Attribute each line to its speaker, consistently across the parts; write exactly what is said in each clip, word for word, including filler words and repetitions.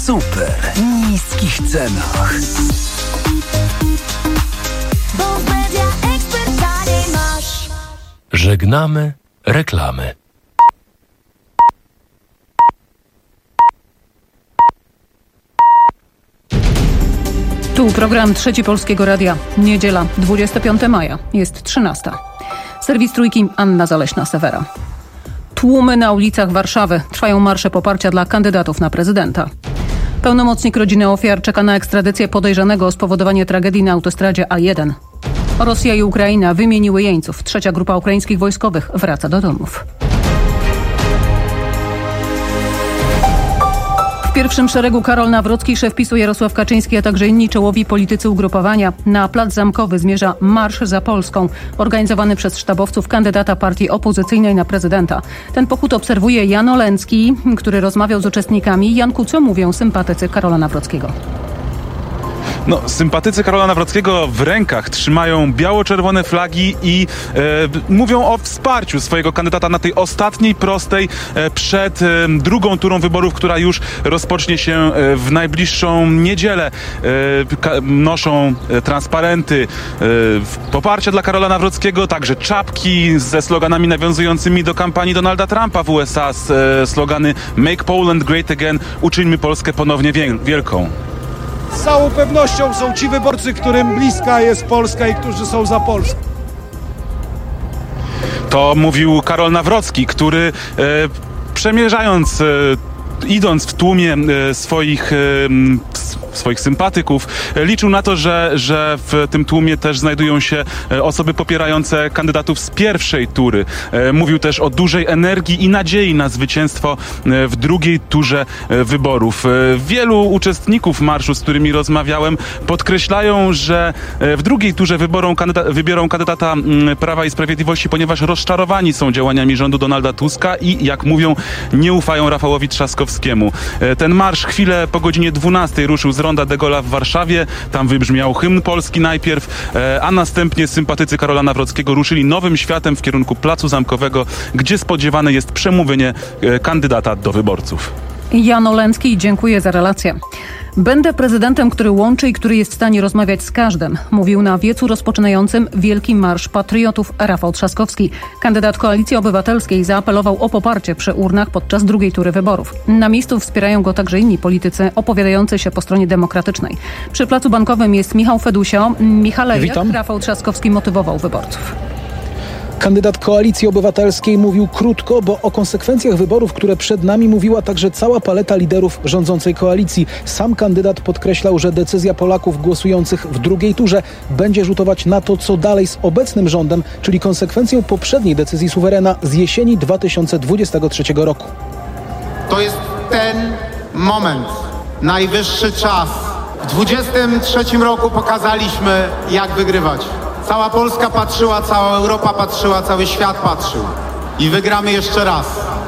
Speaker 1: super niskich cenach.
Speaker 2: Bo w Media Expert taniej masz.
Speaker 3: Żegnamy reklamy.
Speaker 4: Tu program Trzeci Polskiego Radia. Niedziela, dwudziestego piątego maja. Jest trzynasta. Serwis Trójki, Anna Zaleśna-Sewera. Tłumy na ulicach Warszawy. Trwają marsze poparcia dla kandydatów na prezydenta. Pełnomocnik rodziny ofiar czeka na ekstradycję podejrzanego o spowodowanie tragedii na autostradzie A jeden. Rosja i Ukraina wymieniły jeńców. Trzecia grupa ukraińskich wojskowych wraca do domów. W pierwszym szeregu Karol Nawrocki, szef PiSu Jarosław Kaczyński, a także inni czołowi politycy ugrupowania. Na Plac Zamkowy zmierza Marsz za Polską, organizowany przez sztabowców kandydata partii opozycyjnej na prezydenta. Ten pochód obserwuje Jan Oleński, który rozmawiał z uczestnikami. Janku, co mówią sympatycy Karola Nawrockiego?
Speaker 5: No, sympatycy Karola Nawrockiego w rękach trzymają biało-czerwone flagi i e, mówią o wsparciu swojego kandydata na tej ostatniej prostej e, przed e, drugą turą wyborów, która już rozpocznie się e, w najbliższą niedzielę. E, ka, noszą e, transparenty e, poparcia dla Karola Nawrockiego, także czapki ze sloganami nawiązującymi do kampanii Donalda Trumpa w U S A, e, slogany Make Poland Great Again, uczyńmy Polskę ponownie wielką.
Speaker 6: Z całą pewnością są ci wyborcy, którym bliska jest Polska i którzy są za Polską.
Speaker 5: To mówił Karol Nawrocki, który e, przemierzając, e, idąc w tłumie e, swoich, e, swoich sympatyków, e, liczył na to, że, że w tym tłumie też znajdują się e, osoby popierające kandydatów z pierwszej tury. E, mówił też o dużej energii i nadziei na zwycięstwo e, w drugiej turze e, wyborów. E, wielu uczestników marszu, z którymi rozmawiałem, podkreślają, że e, w drugiej turze wyborą kandyda- wybiorą kandydata m, Prawa i Sprawiedliwości, ponieważ rozczarowani są działaniami rządu Donalda Tuska i, jak mówią, nie ufają Rafałowi Trzaskowskiemu. E, ten marsz chwilę po godzinie dwunastej ruszył z Ronda de Gaulle'a w Warszawie. Tam wybrzmiał hymn polski najpierw, a następnie sympatycy Karola Nawrockiego ruszyli nowym światem w kierunku Placu Zamkowego, gdzie spodziewane jest przemówienie kandydata do wyborców.
Speaker 4: Jan Oleński, dziękuję za relację. Będę prezydentem, który łączy i który jest w stanie rozmawiać z każdym, mówił na wiecu rozpoczynającym Wielki Marsz Patriotów Rafał Trzaskowski. Kandydat Koalicji Obywatelskiej zaapelował o poparcie przy urnach podczas drugiej tury wyborów. Na miejscu wspierają go także inni politycy opowiadający się po stronie demokratycznej. Przy Placu Bankowym jest Michał Fedusio. Michale,
Speaker 7: Witam.
Speaker 4: Jak Rafał Trzaskowski motywował wyborców?
Speaker 7: Kandydat Koalicji Obywatelskiej mówił krótko, bo o konsekwencjach wyborów, które przed nami, mówiła także cała paleta liderów rządzącej koalicji. Sam kandydat podkreślał, że decyzja Polaków głosujących w drugiej turze będzie rzutować na to, co dalej z obecnym rządem, czyli konsekwencją poprzedniej decyzji suwerena z jesieni dwa tysiące dwudziestego trzeciego roku.
Speaker 8: To jest ten moment, najwyższy czas. W dwudziestym trzecim roku pokazaliśmy, jak wygrywać. Cała Polska patrzyła, cała Europa patrzyła, cały świat patrzył. I wygramy jeszcze raz.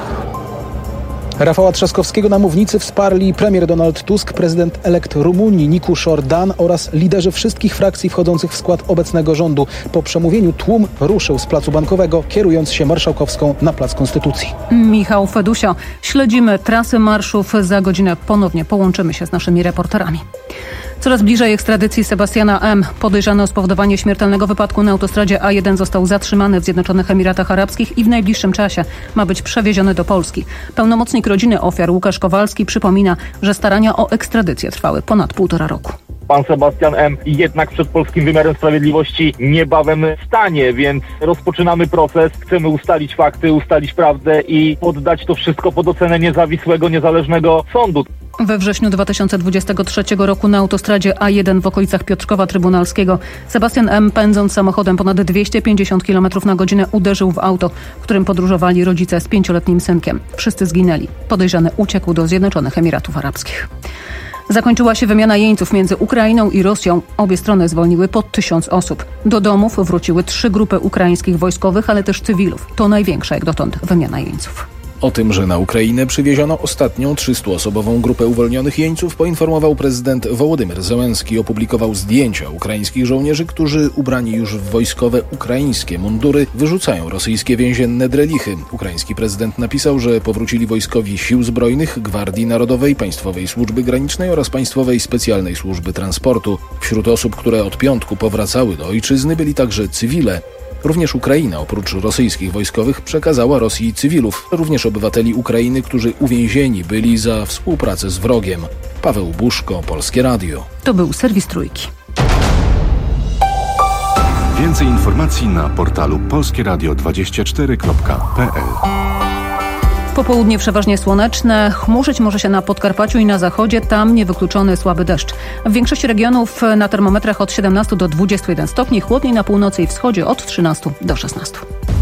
Speaker 7: Rafała Trzaskowskiego na mównicy wsparli premier Donald Tusk, prezydent elekt Rumunii Nicu Jordan oraz liderzy wszystkich frakcji wchodzących w skład obecnego rządu. Po przemówieniu tłum ruszył z Placu Bankowego, kierując się Marszałkowską na Plac Konstytucji.
Speaker 4: Michał Fedusio. Śledzimy trasy marszów. Za godzinę ponownie połączymy się z naszymi reporterami. Coraz bliżej ekstradycji Sebastiana M. Podejrzany o spowodowanie śmiertelnego wypadku na autostradzie A jeden został zatrzymany w Zjednoczonych Emiratach Arabskich i w najbliższym czasie ma być przewieziony do Polski. Pełnomocnik rodziny ofiar Łukasz Kowalski przypomina, że starania o ekstradycję trwały ponad półtora roku.
Speaker 9: Pan Sebastian M. jednak przed polskim wymiarem sprawiedliwości niebawem stanie, więc rozpoczynamy proces. Chcemy ustalić fakty, ustalić prawdę i poddać to wszystko pod ocenę niezawisłego, niezależnego sądu.
Speaker 4: We wrześniu dwa tysiące dwudziestego trzeciego roku na autostradzie A jeden w okolicach Piotrkowa Trybunalskiego Sebastian M., pędząc samochodem ponad dwieście pięćdziesiąt kilometrów na godzinę, uderzył w auto, w którym podróżowali rodzice z pięcioletnim synkiem. Wszyscy zginęli. Podejrzany uciekł do Zjednoczonych Emiratów Arabskich. Zakończyła się wymiana jeńców między Ukrainą i Rosją. Obie strony zwolniły po tysiąc osób. Do domów wróciły trzy grupy ukraińskich wojskowych, ale też cywilów. To największa jak dotąd wymiana jeńców.
Speaker 7: O tym, że na Ukrainę przywieziono ostatnią trzystuosobową grupę uwolnionych jeńców, poinformował prezydent Wołodymyr Zełenski. Opublikował zdjęcia ukraińskich żołnierzy, którzy ubrani już w wojskowe ukraińskie mundury wyrzucają rosyjskie więzienne drelichy. Ukraiński prezydent napisał, że powrócili wojskowi Sił Zbrojnych, Gwardii Narodowej, Państwowej Służby Granicznej oraz Państwowej Specjalnej Służby Transportu. Wśród osób, które od piątku powracały do ojczyzny, byli także cywile. Również Ukraina, oprócz rosyjskich wojskowych, przekazała Rosji cywilów, również obywateli Ukrainy, którzy uwięzieni byli za współpracę z wrogiem. Paweł Buszko, Polskie Radio.
Speaker 4: To był serwis Trójki.
Speaker 10: Więcej informacji na portalu polskieradio dwadzieścia cztery kropka p l.
Speaker 4: Popołudnie przeważnie słoneczne, chmurzyć może się na Podkarpaciu i na zachodzie, tam niewykluczony słaby deszcz. W większości regionów na termometrach od siedemnastu do dwudziestu jeden stopni, chłodniej na północy i wschodzie od trzynastu do szesnastu.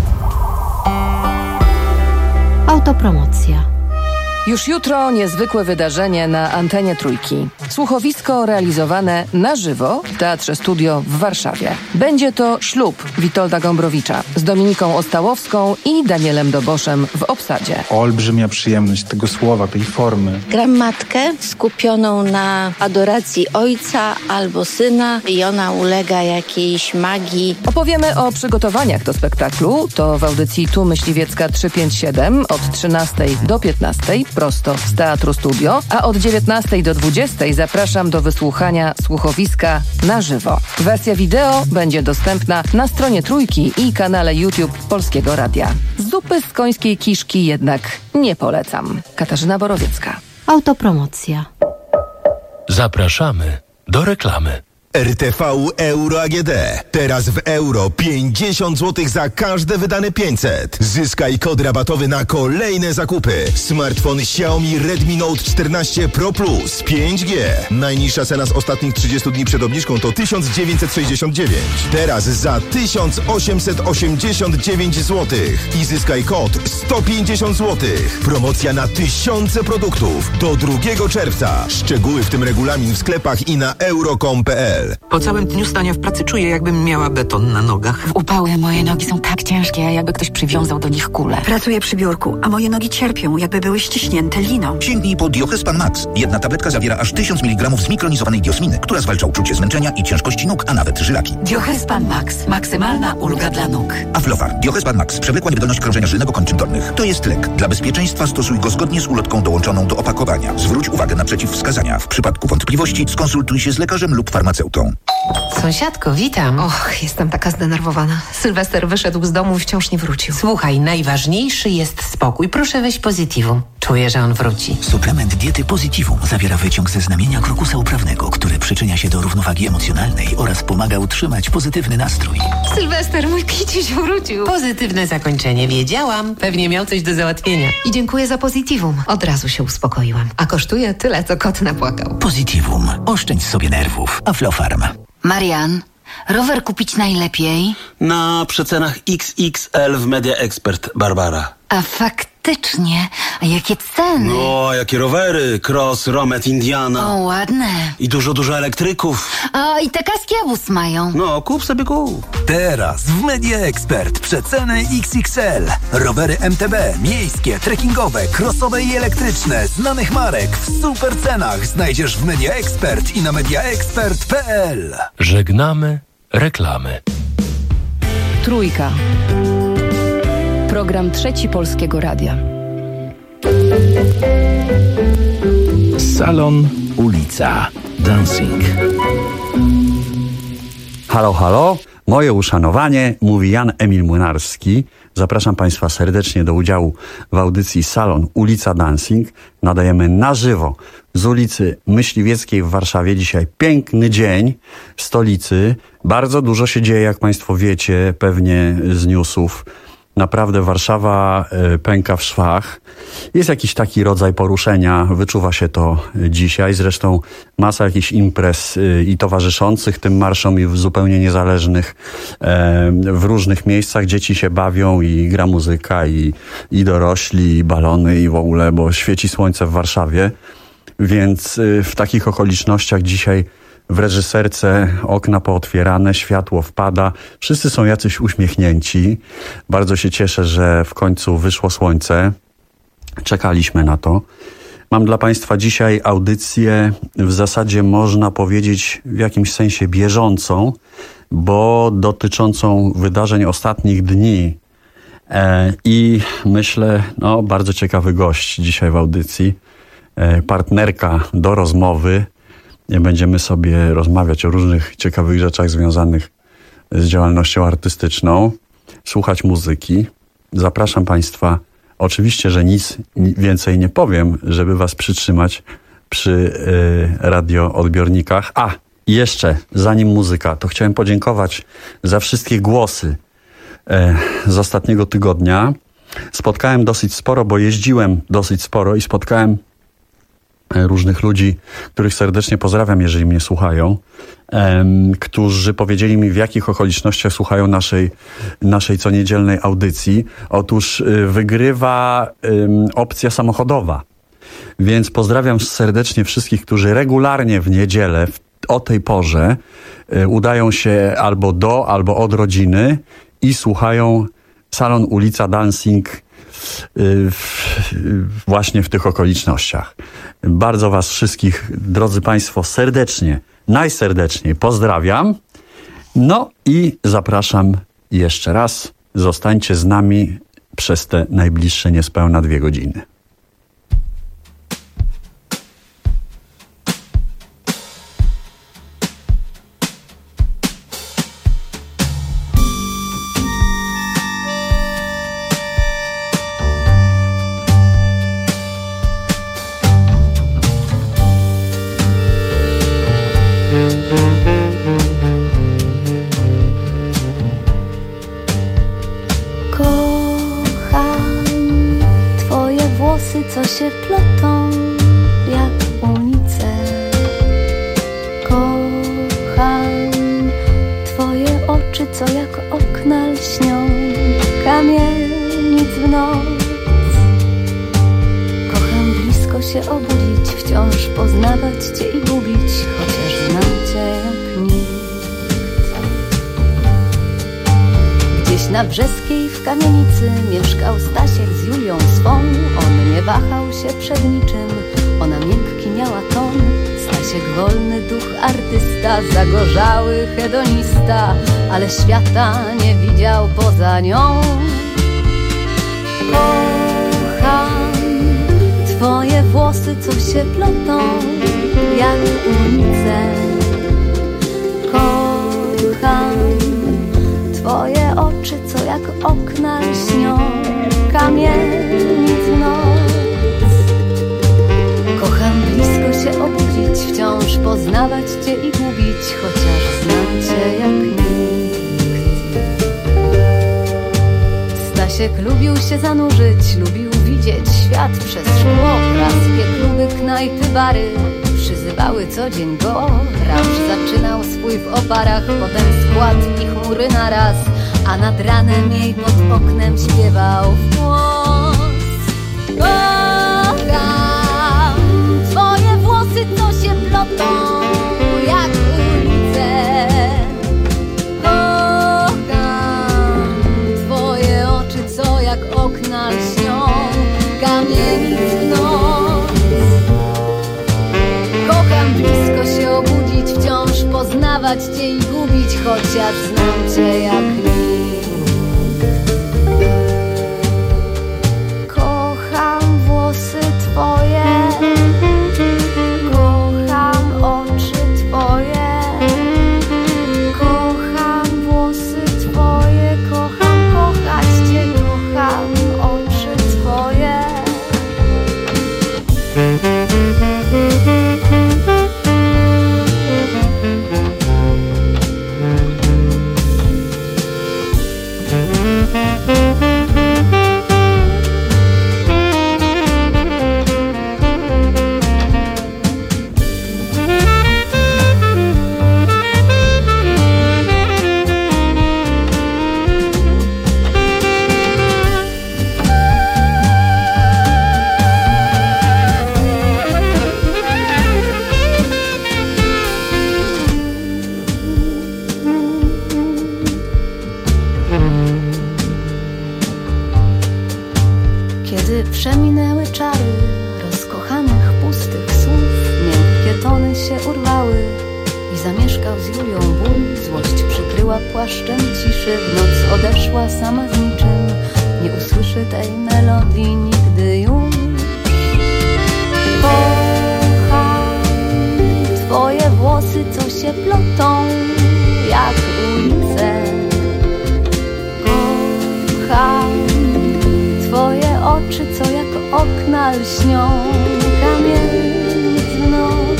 Speaker 11: Autopromocja.
Speaker 12: Już jutro niezwykłe wydarzenie na antenie Trójki. Słuchowisko realizowane na żywo w Teatrze Studio w Warszawie. Będzie to ślub Witolda Gombrowicza z Dominiką Ostałowską i Danielem Doboszem w obsadzie.
Speaker 13: Olbrzymia przyjemność tego słowa, tej formy.
Speaker 11: Gram matkę skupioną na adoracji ojca albo syna i ona ulega jakiejś magii.
Speaker 12: Opowiemy o przygotowaniach do spektaklu. To w audycji Tu Myśliwiecka trzysta pięćdziesiąt siedem od trzynastej do piętnastej. Prosto z Teatru Studio, a od dziewiętnastej do dwudziestej zapraszam do wysłuchania słuchowiska na żywo. Wersja wideo będzie dostępna na stronie Trójki i kanale YouTube Polskiego Radia. Zupy z końskiej kiszki jednak nie polecam. Katarzyna Borowiecka.
Speaker 11: Autopromocja.
Speaker 3: Zapraszamy do reklamy.
Speaker 14: R T V Euro A G D. Teraz w euro pięćdziesiąt złotych za każde wydane pięćset. Zyskaj kod rabatowy na kolejne zakupy. Smartfon Xiaomi Redmi Note czternaście Pro Plus pięć G. Najniższa cena z ostatnich trzydziestu dni przed obniżką to tysiąc dziewięćset sześćdziesiąt dziewięć. Teraz za tysiąc osiemset osiemdziesiąt dziewięć złotych. I zyskaj kod sto pięćdziesiąt złotych. Promocja na tysiące produktów. Do drugiego czerwca. Szczegóły w tym regulamin w sklepach i na euro kropka com kropka p l.
Speaker 15: Po całym dniu stania w pracy czuję, jakbym miała beton na nogach.
Speaker 16: W upały moje nogi są tak ciężkie, jakby ktoś przywiązał do nich kulę.
Speaker 17: Pracuję przy biurku, a moje nogi cierpią, jakby były ściśnięte liną.
Speaker 18: Sięgnij po Diohespan Max. Jedna tabletka zawiera aż tysiąc miligramów zmikronizowanej diosminy, która zwalcza uczucie zmęczenia i ciężkości nóg, a nawet żylaki.
Speaker 16: Diohespan Max. Maksymalna ulga dla nóg.
Speaker 18: Aflofar. Diohespan Max. Przewlekła niewydolność krążenia żylnego kończyn dolnych. To jest lek. Dla bezpieczeństwa stosuj go zgodnie z ulotką dołączoną do opakowania. Zwróć uwagę na przeciwwskazania. W przypadku wątpliwości skonsultuj się z lekarzem lub farmaceutą.
Speaker 19: Sąsiadko, witam.
Speaker 20: Och, jestem taka zdenerwowana. Sylwester wyszedł z domu i wciąż nie wrócił.
Speaker 19: Słuchaj, najważniejszy jest spokój. Proszę weź Positivum. Czuję, że on wróci.
Speaker 1: Suplement diety Positivum zawiera wyciąg ze znamienia krokusa uprawnego, który przyczynia się do równowagi emocjonalnej oraz pomaga utrzymać pozytywny nastrój.
Speaker 20: Sylwester, mój kiciuś wrócił.
Speaker 19: Pozytywne zakończenie. Wiedziałam. Pewnie miał coś do załatwienia.
Speaker 20: I dziękuję za Positivum. Od razu się uspokoiłam. A kosztuje tyle, co kot napłakał.
Speaker 1: Positivum. Oszczędź sobie nerwów. Aflofarm.
Speaker 16: Marian, rower kupić najlepiej?
Speaker 21: Na przecenach X X L w Media Expert, Barbara.
Speaker 16: A faktycznie, a jakie ceny?
Speaker 21: No, jakie rowery, Cross, Romet, Indiana.
Speaker 16: O, ładne.
Speaker 21: I dużo, dużo elektryków.
Speaker 16: A i te kaski Abus mają.
Speaker 21: No, kup sobie kup.
Speaker 1: Teraz w Media Expert przeceny X X L. Rowery M T B, miejskie, trekkingowe, crossowe i elektryczne, znanych marek w super cenach znajdziesz w Media Expert i na mediaexpert kropka p l.
Speaker 3: Żegnamy reklamy.
Speaker 12: Trójka. Program Trzeci Polskiego Radia.
Speaker 1: Salon, ulica, dancing.
Speaker 22: Halo, halo. Moje uszanowanie, mówi Jan Emil Młynarski. Zapraszam Państwa serdecznie do udziału w audycji Salon, ulica, dancing. Nadajemy na żywo z ulicy Myśliwieckiej w Warszawie. Dzisiaj piękny dzień w stolicy. Bardzo dużo się dzieje, jak Państwo wiecie, pewnie z newsów. Naprawdę Warszawa pęka w szwach. Jest jakiś taki rodzaj poruszenia, wyczuwa się to dzisiaj. Zresztą masa jakichś imprez i towarzyszących tym marszom i zupełnie niezależnych w różnych miejscach. Dzieci się bawią i gra muzyka i, i dorośli, i balony i w ogóle, bo świeci słońce w Warszawie. Więc w takich okolicznościach dzisiaj w reżyserce okna pootwierane, światło wpada, wszyscy są jacyś uśmiechnięci. Bardzo się cieszę, że w końcu wyszło słońce. Czekaliśmy na to. Mam dla Państwa dzisiaj audycję w zasadzie można powiedzieć w jakimś sensie bieżącą, bo dotyczącą wydarzeń ostatnich dni. E, I myślę, no bardzo ciekawy gość dzisiaj w audycji, e, partnerka do rozmowy. Będziemy sobie rozmawiać o różnych ciekawych rzeczach związanych z działalnością artystyczną, słuchać muzyki. Zapraszam Państwa. Oczywiście, że nic więcej nie powiem, żeby Was przytrzymać przy y, radioodbiornikach. A, i jeszcze, zanim muzyka, to chciałem podziękować za wszystkie głosy y, z ostatniego tygodnia. Spotkałem dosyć sporo, bo jeździłem dosyć sporo i spotkałem różnych ludzi, których serdecznie pozdrawiam, jeżeli mnie słuchają, um, którzy powiedzieli mi, w jakich okolicznościach słuchają naszej, naszej coniedzielnej audycji. Otóż y, wygrywa um, opcja samochodowa. Więc pozdrawiam serdecznie wszystkich, którzy regularnie w niedzielę w, o tej porze y, udają się albo do, albo od rodziny i słuchają Salon Ulica Dancing y, w, y, właśnie w tych okolicznościach. Bardzo Was wszystkich, drodzy Państwo, serdecznie, najserdeczniej pozdrawiam. No i zapraszam jeszcze raz. Zostańcie z nami przez te najbliższe niespełna dwie godziny.
Speaker 2: Co się plotą jak unice. Kocham twoje oczy, co jak okna lśnią, kamienic w noc. Kocham blisko się obudzić, wciąż poznawać cię i gubić, chociaż znam cię jak nikt. Gdzieś na Brzeskiej w kamienicy mieszkał Stasiek z Julią swą. On nie wahał się przed niczym, ona miękki miała ton. Stasiek wolny duch artysta, zagorzały hedonista, ale świata nie widział poza nią. Kocham twoje włosy, co się plotą jak unice. Kocham twoje oczy, co jak okna lśnią, kamienic w noc. Kocham blisko się obudzić, wciąż poznawać cię i gubić, chociaż znam cię jak nikt. Stasiek lubił się zanurzyć, lubił widzieć świat przez szkło. Praskie kluby, knajpy, bary przyzywały co dzień go. Rausz zaczynał swój w oparach, potem skład i chmury naraz, a nad ranem jej pod oknem śpiewał w głos. Kocham twoje włosy, co się plotą jak ulice. Kocham twoje oczy, co jak okna lśnią, kamienic w noc. Kocham blisko się obudzić, wciąż poznawać cię i gubić, chociaż znam cię jak nikt. Kocham włosy twoje, kocham oczy twoje. Kocham włosy twoje, kocham kochać cię, kocham oczy twoje. się urwały i zamieszkał z Julią ból. Złość przykryła płaszczem ciszy, w noc odeszła sama z niczym. Nie usłyszy tej melodii nigdy już. Kocham twoje włosy, co się plotą jak ulice. Kocham twoje oczy, co jak okna lśnią kamienic w noc.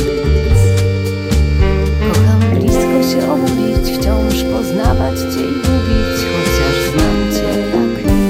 Speaker 2: Kocham blisko się obudzić, wciąż poznawać cię i lubić, chociaż znam cię jak nikt.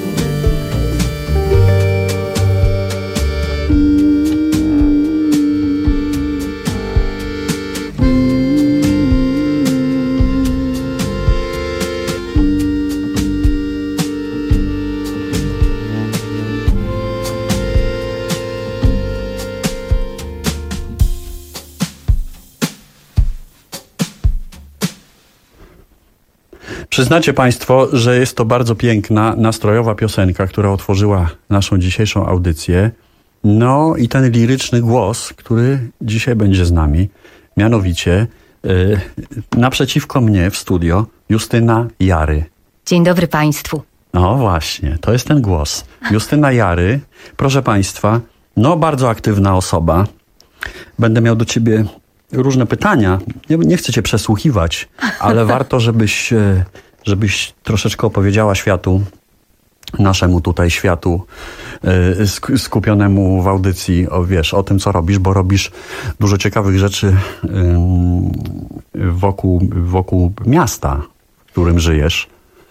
Speaker 22: Przyznacie Państwo, że jest to bardzo piękna, nastrojowa piosenka, która otworzyła naszą dzisiejszą audycję. No i ten liryczny głos, który dzisiaj będzie z nami, mianowicie yy, naprzeciwko mnie w studio Justyna Jary.
Speaker 2: Dzień dobry Państwu.
Speaker 22: No właśnie, to jest ten głos. Justyna Jary, proszę Państwa, no bardzo aktywna osoba. Będę miał do Ciebie różne pytania. Nie, nie chcę Cię przesłuchiwać, ale warto, żebyś, żebyś troszeczkę opowiedziała światu, naszemu tutaj światu skupionemu w audycji, o, wiesz, o tym, co robisz, bo robisz dużo ciekawych rzeczy wokół, wokół miasta, w którym żyjesz.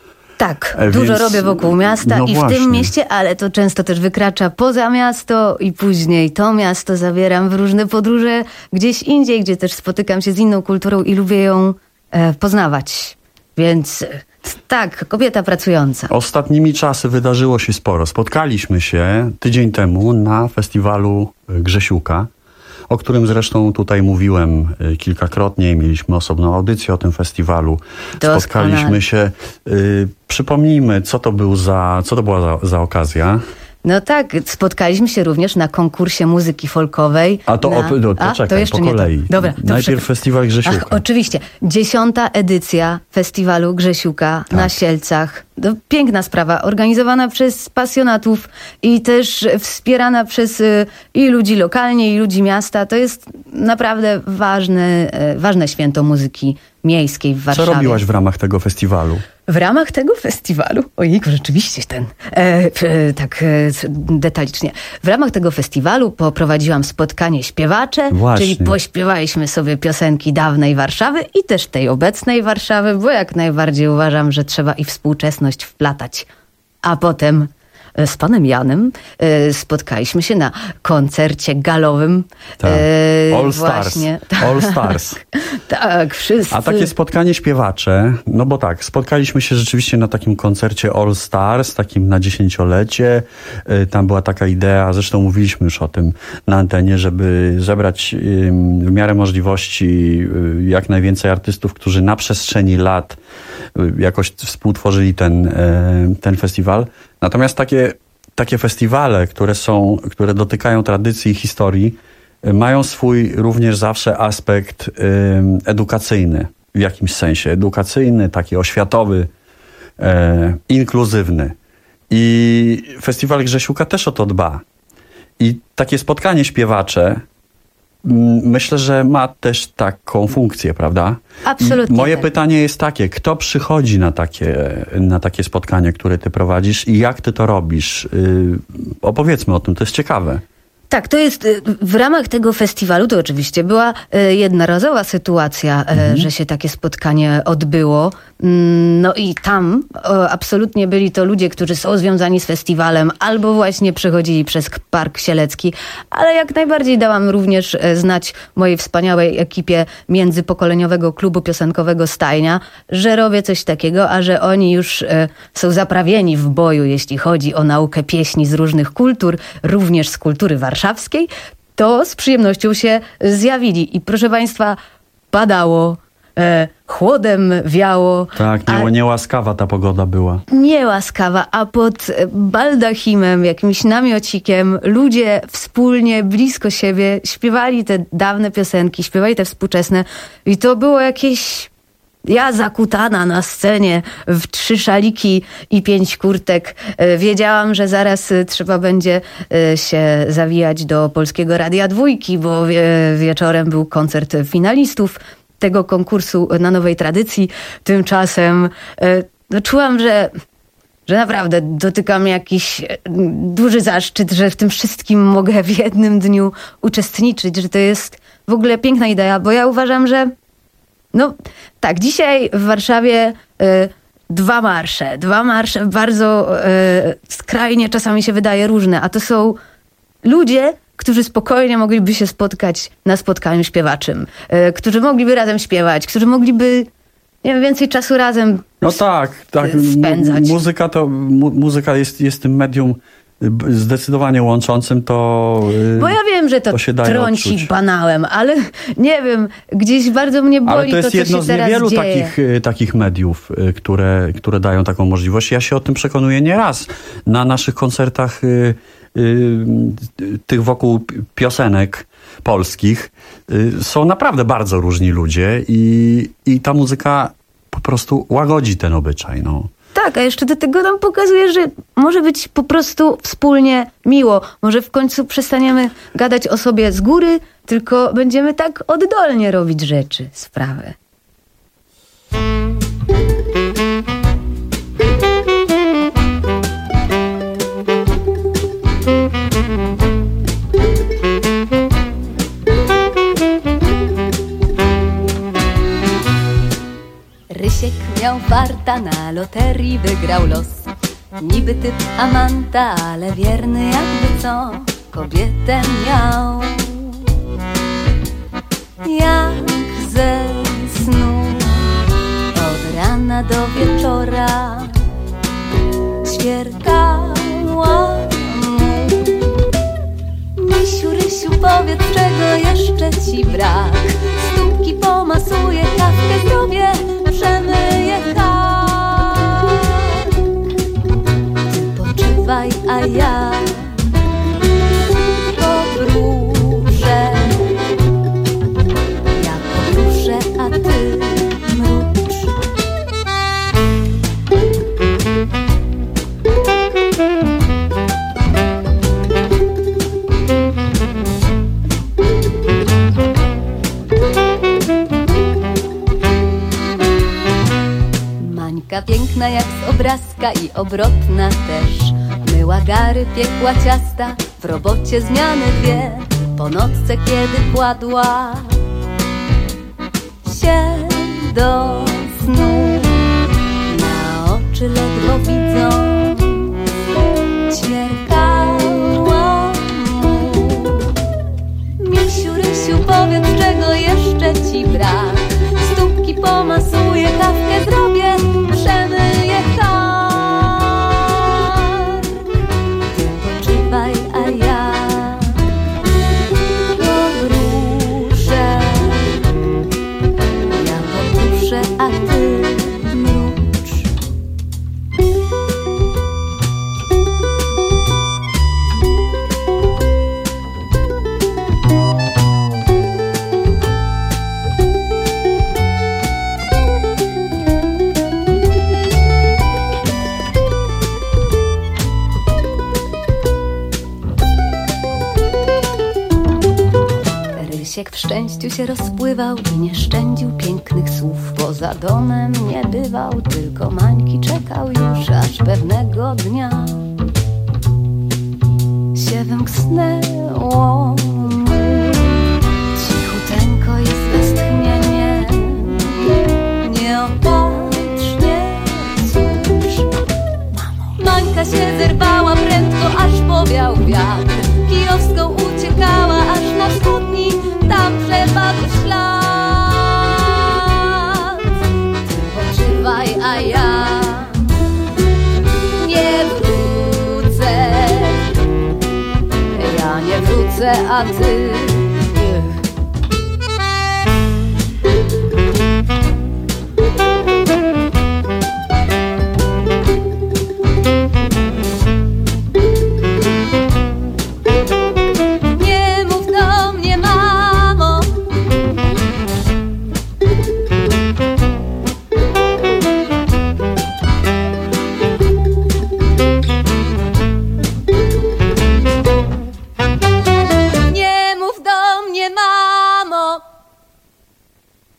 Speaker 2: Tak,
Speaker 22: Więc,
Speaker 2: dużo robię wokół miasta
Speaker 22: no
Speaker 2: i
Speaker 22: właśnie.
Speaker 2: w tym mieście, ale to często też wykracza poza miasto i później to miasto zabieram w różne podróże gdzieś indziej, gdzie też spotykam się z inną kulturą i lubię ją e, poznawać. Więc tak, kobieta pracująca.
Speaker 22: Ostatnimi czasy wydarzyło się sporo. Spotkaliśmy się tydzień temu na festiwalu Grzesiuka, o którym zresztą tutaj mówiłem kilkakrotnie. Mieliśmy osobną audycję o tym festiwalu.
Speaker 2: Doskonale.
Speaker 22: Spotkaliśmy się. Y, przypomnijmy, co to był za, co to była za, za okazja.
Speaker 2: No tak, spotkaliśmy się również na konkursie muzyki folkowej.
Speaker 22: A to,
Speaker 2: na...
Speaker 22: op- no, to
Speaker 2: A,
Speaker 22: czekaj,
Speaker 2: to jeszcze
Speaker 22: po
Speaker 2: nie
Speaker 22: kolei.
Speaker 2: To. Dobra, to
Speaker 22: Najpierw
Speaker 2: przy...
Speaker 22: festiwal Grzesiuka.
Speaker 2: Ach, oczywiście. Dziesiąta edycja festiwalu Grzesiuka
Speaker 22: Tak.
Speaker 2: na Sielcach. To piękna sprawa, organizowana przez pasjonatów i też wspierana przez y, i ludzi lokalnie, i ludzi miasta. To jest naprawdę ważne, y, ważne święto muzyki miejskiej w Warszawie.
Speaker 22: Co robiłaś w ramach tego festiwalu?
Speaker 2: W ramach tego festiwalu, ojejku, rzeczywiście ten, e, e, tak e, detalicznie. W ramach tego festiwalu poprowadziłam spotkanie śpiewacze,
Speaker 22: Właśnie.
Speaker 2: czyli pośpiewaliśmy sobie piosenki dawnej Warszawy i też tej obecnej Warszawy, bo jak najbardziej uważam, że trzeba i współczesność wplatać. A potem e, z panem Janem e, spotkaliśmy się na koncercie galowym.
Speaker 22: Tak.
Speaker 2: E,
Speaker 22: All Stars.
Speaker 2: właśnie.
Speaker 22: All Stars.
Speaker 2: Tak, wszyscy.
Speaker 22: A takie spotkanie śpiewacze, no bo tak, spotkaliśmy się rzeczywiście na takim koncercie All Stars, takim na dziesięciolecie. Y, Tam była taka idea, zresztą mówiliśmy już o tym na antenie, żeby zebrać ym, w miarę możliwości y, jak najwięcej artystów, którzy na przestrzeni lat y, jakoś współtworzyli ten, y, ten festiwal. Natomiast takie, takie festiwale, które są, które dotykają tradycji i historii, mają swój również zawsze aspekt y, edukacyjny, w jakimś sensie. Edukacyjny, taki oświatowy, y, inkluzywny. I Festiwal Grzesiuka też o to dba. I takie spotkanie śpiewacze, y, myślę, że ma też taką funkcję, prawda?
Speaker 2: Absolutnie.
Speaker 22: I moje
Speaker 2: tak.
Speaker 22: pytanie jest takie, kto przychodzi na takie, na takie spotkanie, które ty prowadzisz i jak ty to robisz? Y, opowiedzmy o tym, to jest ciekawe.
Speaker 2: Tak, to jest w ramach tego festiwalu, to oczywiście była jednorazowa sytuacja, mhm. że się takie spotkanie odbyło. No i tam o, absolutnie byli to ludzie, którzy są związani z festiwalem albo właśnie przechodzili przez Park Sielecki, ale jak najbardziej dałam również znać mojej wspaniałej ekipie międzypokoleniowego klubu piosenkowego Stajnia, że robię coś takiego, a że oni już e, są zaprawieni w boju, jeśli chodzi o naukę pieśni z różnych kultur, również z kultury warszawskiej, to z przyjemnością się zjawili. I proszę Państwa, padało, e, chłodem wiało.
Speaker 22: Tak, nie,
Speaker 2: a,
Speaker 22: niełaskawa ta pogoda była.
Speaker 2: Niełaskawa, a pod baldachimem, jakimś namiocikiem ludzie wspólnie, blisko siebie śpiewali te dawne piosenki, śpiewali te współczesne i to było jakieś... Ja zakutana na scenie w trzy szaliki i pięć kurtek wiedziałam, że zaraz trzeba będzie się zawijać do Polskiego Radia Dwójki, bo wie, wieczorem był koncert finalistów tego konkursu na nowej tradycji. Tymczasem no, czułam, że, że naprawdę dotykam jakiś duży zaszczyt, że w tym wszystkim mogę w jednym dniu uczestniczyć, że to jest w ogóle piękna idea, bo ja uważam, że no tak, dzisiaj w Warszawie y, dwa marsze, dwa marsze bardzo y, skrajnie czasami się wydaje różne, a to są ludzie, którzy spokojnie mogliby się spotkać na spotkaniu śpiewaczym, y, którzy mogliby razem śpiewać, którzy mogliby nie wiem, więcej czasu razem
Speaker 22: no tak, tak.
Speaker 2: spędzać.
Speaker 22: Muzyka to mu, muzyka jest, jest tym medium zdecydowanie łączącym, to
Speaker 2: bo ja wiem, że to, to trąci odczuć. banałem, ale nie wiem, gdzieś bardzo mnie boli to,
Speaker 22: ale to jest
Speaker 2: to
Speaker 22: jedno
Speaker 2: co się
Speaker 22: z
Speaker 2: teraz
Speaker 22: niewielu
Speaker 2: dzieje.
Speaker 22: takich, takich mediów, które, które dają taką możliwość. Ja się o tym przekonuję nieraz. Na naszych koncertach y, y, tych wokół piosenek polskich y, są naprawdę bardzo różni ludzie i, i ta muzyka po prostu łagodzi ten obyczaj, no.
Speaker 2: Tak, a jeszcze do tego nam pokazuje, że może być po prostu wspólnie miło. Może w końcu przestaniemy gadać o sobie z góry, tylko będziemy tak oddolnie robić rzeczy, sprawy. Rysiek miał farta, na loterii wygrał los. Niby typ amanta, ale wierny jakby co, kobietę miał. Jak ze snu od rana do wieczora ćwierkała mu. Misiu, Rysiu, powiedz, czego jeszcze ci brak. Stópki pomasuję, kawkę zrobię, przemyję kark. Ty poczywaj, a ja powróżę. Ja powróżę, a ty mrucz. Mańka piękna jak z obrazka i obrotna też. Myła gary, piekła ciasta, w robocie zmiany dwie. Po nocce kiedy kładła się do snu, na oczy ledwo widząc ćwierkała mu. Misiu, Rysiu, powiedz, czego jeszcze ci brak. Stópki pomasuję, kawkę zrobię, przemyję kark. Ty poczywaj, a ja powróżę. Ja powróżę, a ty mrucz. Rysiek w szczęściu się rozpływał i nie szczędził pięknych słów. Poza domem nie bywał, tylko Mańki czekał już, aż pewnego dnia się wymknęło mu. Cichuteńko jest westchnienie, nieopatrznie cóż. Mańka się zerwała prędko, aż powiał wiatr. Kijowską uciekała, aż na wschodni tam przepadł ślad. Ty poczywaj, a ja nie wrócę. Ja nie wrócę, a ty nie.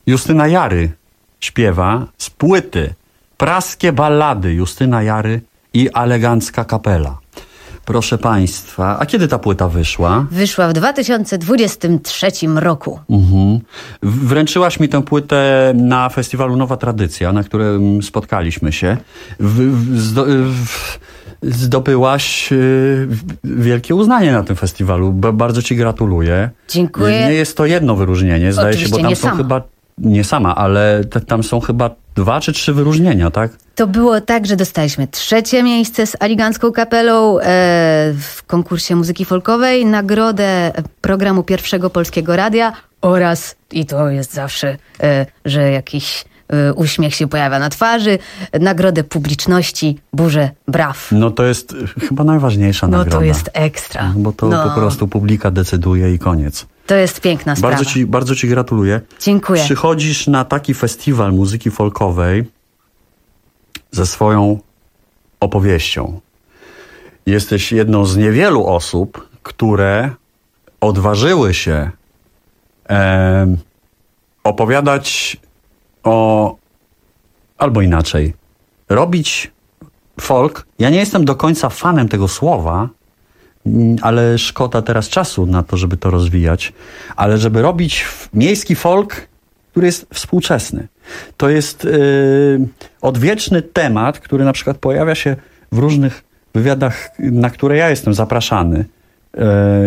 Speaker 22: Justyna Jary śpiewa z płyty Praskie Ballady Justyna Jary i Elegancka Kapela. Proszę Państwa, a kiedy ta płyta wyszła?
Speaker 2: Wyszła w dwa tysiące dwudziestym trzecim roku.
Speaker 22: Mhm. Wręczyłaś mi tę płytę na festiwalu Nowa Tradycja, na którym spotkaliśmy się. W, w, zdo, w, zdobyłaś y, wielkie uznanie na tym festiwalu. B- bardzo Ci gratuluję.
Speaker 2: Dziękuję.
Speaker 22: Nie jest to jedno wyróżnienie, zdaje
Speaker 2: Oczywiście
Speaker 22: się, bo tam
Speaker 2: nie
Speaker 22: są
Speaker 2: sama.
Speaker 22: chyba... Nie sama, ale te, tam są chyba dwa czy trzy wyróżnienia, tak?
Speaker 2: To było tak, że dostaliśmy trzecie miejsce z Elegancką Kapelą e, w konkursie muzyki folkowej, nagrodę programu Pierwszego Polskiego Radia oraz, i to jest zawsze, e, że jakiś e, uśmiech się pojawia na twarzy, nagrodę publiczności Burzę Braw.
Speaker 22: No to jest chyba najważniejsza
Speaker 2: No
Speaker 22: nagroda.
Speaker 2: to jest ekstra.
Speaker 22: Bo to
Speaker 2: no.
Speaker 22: po prostu publika decyduje i koniec.
Speaker 2: To jest piękna sprawa.
Speaker 22: Bardzo ci, bardzo ci gratuluję.
Speaker 2: Dziękuję.
Speaker 22: Przychodzisz na taki festiwal muzyki folkowej ze swoją opowieścią. Jesteś jedną z niewielu osób, które odważyły się e, opowiadać o... albo inaczej. Robić folk. Ja nie jestem do końca fanem tego słowa, ale szkoda teraz czasu na to, żeby to rozwijać. Ale żeby robić miejski folk, który jest współczesny. To jest yy, odwieczny temat, który na przykład pojawia się w różnych wywiadach, na które ja jestem zapraszany. Yy,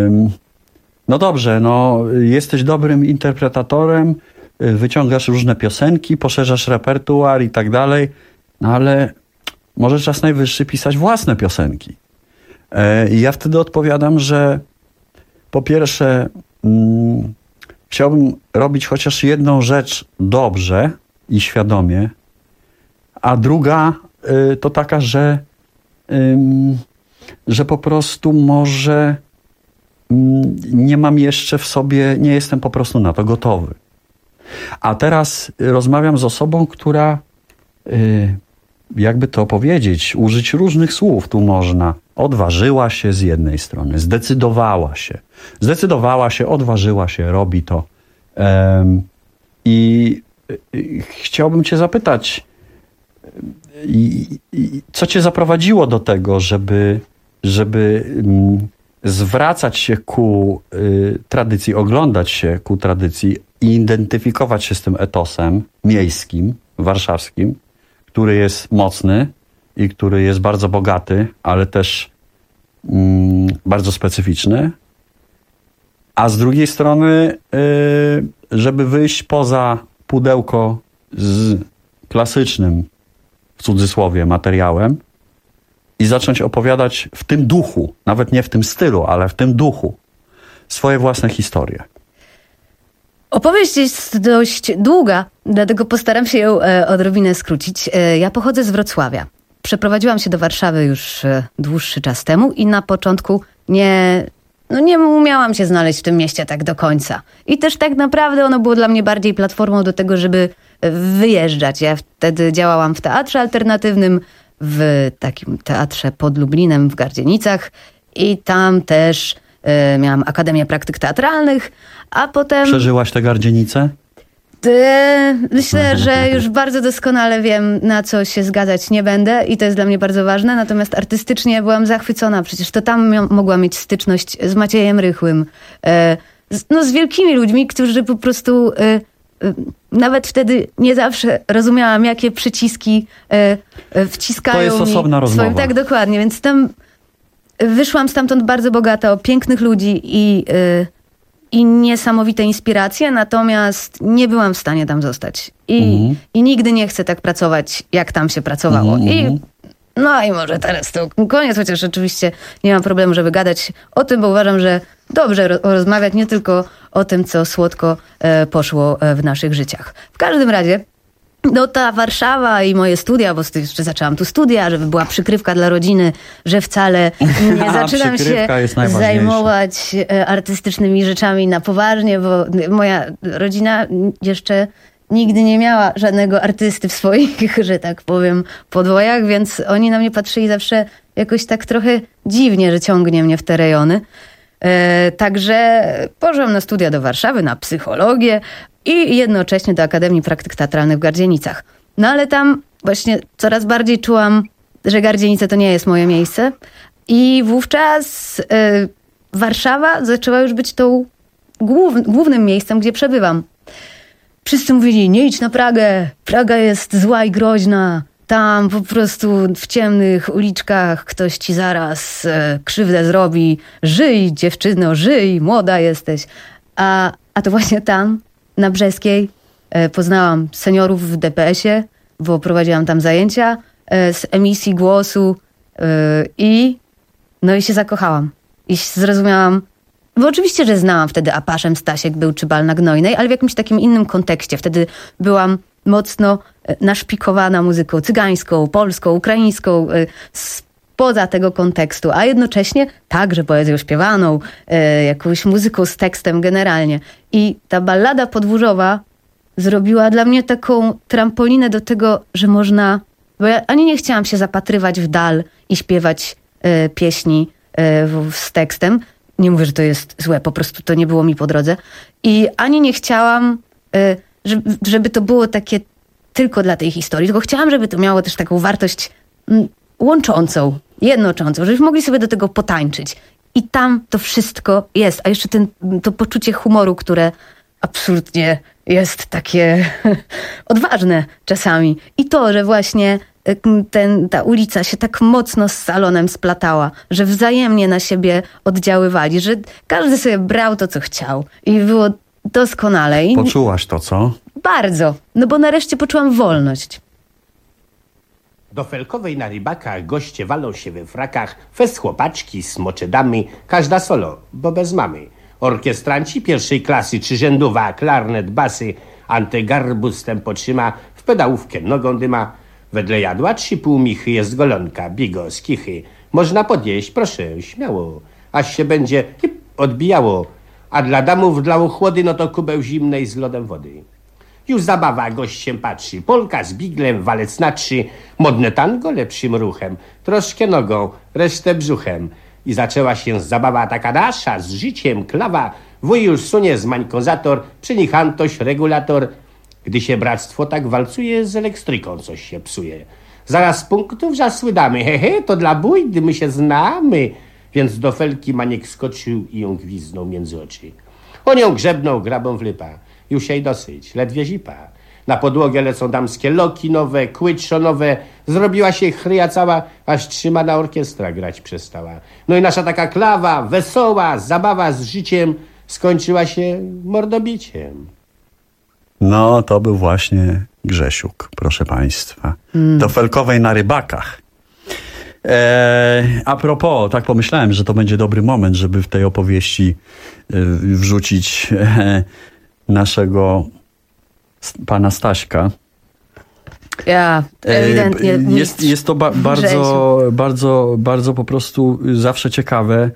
Speaker 22: no dobrze, no jesteś dobrym interpretatorem, yy, wyciągasz różne piosenki, poszerzasz repertuar i tak dalej, no ale może czas najwyższy pisać własne piosenki. I ja wtedy odpowiadam, że po pierwsze mm, chciałbym robić chociaż jedną rzecz dobrze i świadomie, a druga y, to taka, że, y, że po prostu może y, nie mam jeszcze w sobie, nie jestem po prostu na to gotowy. A teraz rozmawiam z osobą, która y, jakby to powiedzieć, użyć różnych słów tu można. Odważyła się z jednej strony, zdecydowała się. Zdecydowała się, odważyła się, robi to. Um, I y, chciałbym cię zapytać, y, y, co cię zaprowadziło do tego, żeby, żeby y, zwracać się ku y, tradycji, oglądać się ku tradycji i identyfikować się z tym etosem miejskim, warszawskim, który jest mocny i który jest bardzo bogaty, ale też mm, bardzo specyficzny. A z drugiej strony, yy, żeby wyjść poza pudełko z klasycznym, w cudzysłowie, materiałem i zacząć opowiadać w tym duchu, nawet nie w tym stylu, ale w tym duchu, swoje własne historie.
Speaker 2: Opowieść jest dość długa, dlatego postaram się ją e, odrobinę skrócić. E, ja pochodzę z Wrocławia. Przeprowadziłam się do Warszawy już e, dłuższy czas temu i na początku nie, no nie umiałam się znaleźć w tym mieście tak do końca. I też tak naprawdę ono było dla mnie bardziej platformą do tego, żeby wyjeżdżać. Ja wtedy działałam w teatrze alternatywnym, w takim teatrze pod Lublinem w Gardzienicach i tam też e, miałam Akademię Praktyk Teatralnych, a potem...
Speaker 22: Przeżyłaś te Gardzienice?
Speaker 2: Myślę, że już bardzo doskonale wiem, na co się zgadzać nie będę i to jest dla mnie bardzo ważne, natomiast artystycznie byłam zachwycona. Przecież to tam mia- mogłam mieć styczność z Maciejem Rychłym, e, z, no, z wielkimi ludźmi, którzy po prostu e, e, nawet wtedy nie zawsze rozumiałam, jakie przyciski e, e, wciskają
Speaker 22: to jest
Speaker 2: mi
Speaker 22: osobna rozmowa.
Speaker 2: swoim, tak, dokładnie, więc tam wyszłam stamtąd bardzo bogata o pięknych ludzi i e, i niesamowite inspiracje, natomiast nie byłam w stanie tam zostać. I, mhm. i nigdy nie chcę tak pracować, jak tam się pracowało. Mhm. I, no i może teraz to koniec, chociaż oczywiście nie mam problemu, żeby gadać o tym, bo uważam, że dobrze ro- rozmawiać nie tylko o tym, co słodko e, poszło e, w naszych życiach. W każdym razie no ta Warszawa i moje studia, bo jeszcze zaczęłam tu studia, żeby była przykrywka dla rodziny, że wcale nie zaczynam się zajmować artystycznymi rzeczami na poważnie, bo moja rodzina jeszcze nigdy nie miała żadnego artysty w swoich, że tak powiem, podwojach, więc oni na mnie patrzyli zawsze jakoś tak trochę dziwnie, że ciągnie mnie w te rejony. E, także poszłam na studia do Warszawy, na psychologię i jednocześnie do Akademii Praktyk Teatralnych w Gardzienicach. No ale tam właśnie coraz bardziej czułam, że Gardzienice to nie jest moje miejsce i wówczas y, Warszawa zaczęła już być tą głów, głównym miejscem, gdzie przebywam. Wszyscy mówili, nie idź na Pragę, Praga jest zła i groźna, tam po prostu w ciemnych uliczkach ktoś ci zaraz e, krzywdę zrobi, żyj dziewczyno, żyj, młoda jesteś. A, a to właśnie tam, na Brzeskiej, e, poznałam seniorów w D P S-ie, bo prowadziłam tam zajęcia e, z emisji głosu e, i no i się zakochałam. I zrozumiałam, bo oczywiście, że znałam wtedy Apaszem, Stasiek był czy Bal na Gnojnej, ale w jakimś takim innym kontekście. Wtedy byłam mocno naszpikowana muzyką cygańską, polską, ukraińską, spoza tego kontekstu, a jednocześnie także poezją śpiewaną, jakąś muzyką z tekstem generalnie. I ta ballada podwórzowa zrobiła dla mnie taką trampolinę do tego, że można, bo ja ani nie chciałam się zapatrywać w dal i śpiewać pieśni z tekstem. Nie mówię, że to jest złe, po prostu to nie było mi po drodze. I ani nie chciałam, żeby, żeby to było takie tylko dla tej historii, tylko chciałam, żeby to miało też taką wartość łączącą, jednoczącą, żebyśmy mogli sobie do tego potańczyć. I tam to wszystko jest. A jeszcze ten, to poczucie humoru, które absolutnie jest takie odważne czasami. I to, że właśnie ten, ta ulica się tak mocno z salonem splatała, że wzajemnie na siebie oddziaływali, że każdy sobie brał to, co chciał. I było doskonale. I
Speaker 22: poczułaś to, co?
Speaker 2: Bardzo. No bo nareszcie poczułam wolność.
Speaker 5: Do Felkowej na rybakach goście walą się we frakach, fest chłopaczki, smocze damy, każda solo, bo bez mamy. Orkiestranci pierwszej klasy, trzyrzędowa, klarnet, basy, antygarbus tempo trzyma, w pedałówkę nogą dyma. Wedle jadła trzy pół michy jest golonka, bigos, kichy. Można podjeść, proszę, śmiało, aż się będzie odbijało. A dla damów dla ochłody, no to kubeł zimnej z lodem wody. Już zabawa, gość się patrzy, Polka z biglem, walec na trzy, modne tango lepszym ruchem, troszkę nogą, resztę brzuchem. I zaczęła się zabawa taka nasza, z życiem, klawa, wuj już sunie z mańką zator, przy nich Antoś, regulator. Gdy się bractwo tak walcuje, z elektryką coś się psuje. Zaraz punktów żasły damy, he he, to dla bójdy, my się znamy. Więc do Felki Maniek skoczył i ją gwiznął między oczy. On ją grzebnął grabą w lipa. Już jej dosyć, ledwie zipa. Na podłogę lecą damskie loki nowe, kłyczonowe. Zrobiła się chryja cała, aż trzymana orkiestra grać przestała. No i nasza taka klawa, wesoła, zabawa z życiem skończyła się mordobiciem.
Speaker 22: No, to był właśnie Grzesiuk, proszę państwa. Mm. Do Felkowej na rybakach. Eee, a propos, tak pomyślałem, że to będzie dobry moment, żeby w tej opowieści e, wrzucić e, naszego pana Staśka.
Speaker 2: Ja, ewidentnie.
Speaker 22: E, jest, jest to ba- bardzo, bardzo, bardzo po prostu zawsze ciekawe,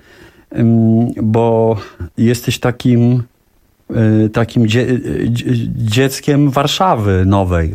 Speaker 22: bo jesteś takim, takim dzie- dzieckiem Warszawy nowej.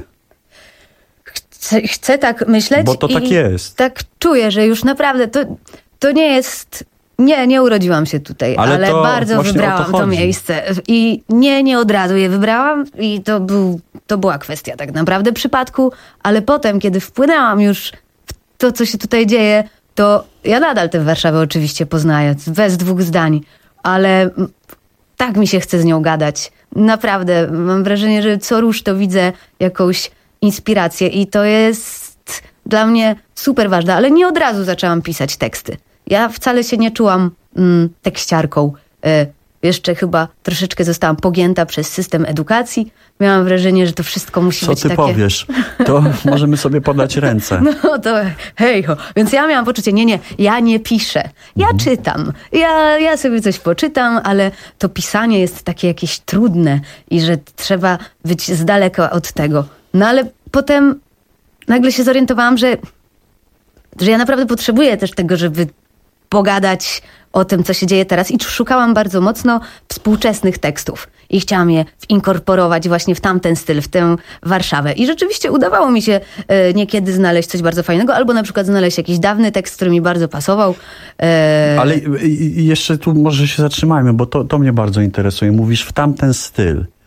Speaker 2: Chcę, chcę tak myśleć.
Speaker 22: Bo to
Speaker 2: i
Speaker 22: tak jest.
Speaker 2: Tak czuję, że już naprawdę to, to nie jest... Nie, nie urodziłam się tutaj, ale, ale bardzo wybrałam to, to miejsce. I nie, nie od razu je wybrałam i to, był, to była kwestia tak naprawdę przypadku, ale potem, kiedy wpłynęłam już w to, co się tutaj dzieje, to ja nadal tę Warszawę oczywiście poznaję, bez dwóch zdań, ale tak mi się chce z nią gadać. Naprawdę, mam wrażenie, że co rusz to widzę jakąś inspirację i to jest dla mnie super ważne, ale nie od razu zaczęłam pisać teksty. Ja wcale się nie czułam mm, tekściarką. Y, jeszcze chyba troszeczkę zostałam pogięta przez system edukacji. Miałam wrażenie, że to wszystko musi
Speaker 22: Co
Speaker 2: być
Speaker 22: ty
Speaker 2: takie...
Speaker 22: powiesz? To możemy sobie podać ręce.
Speaker 2: No to hejho. Więc ja miałam poczucie, nie, nie, ja nie piszę. Ja mhm. czytam. Ja, ja sobie coś poczytam, ale to pisanie jest takie jakieś trudne i że trzeba być z daleka od tego. No ale potem nagle się zorientowałam, że, że ja naprawdę potrzebuję też tego, żeby pogadać o tym, co się dzieje teraz i szukałam bardzo mocno współczesnych tekstów i chciałam je inkorporować właśnie w tamten styl, w tę Warszawę. I rzeczywiście udawało mi się e, niekiedy znaleźć coś bardzo fajnego, albo na przykład znaleźć jakiś dawny tekst, który mi bardzo pasował. E...
Speaker 22: Ale jeszcze tu może się zatrzymajmy, bo to, to mnie bardzo interesuje. Mówisz w tamten styl.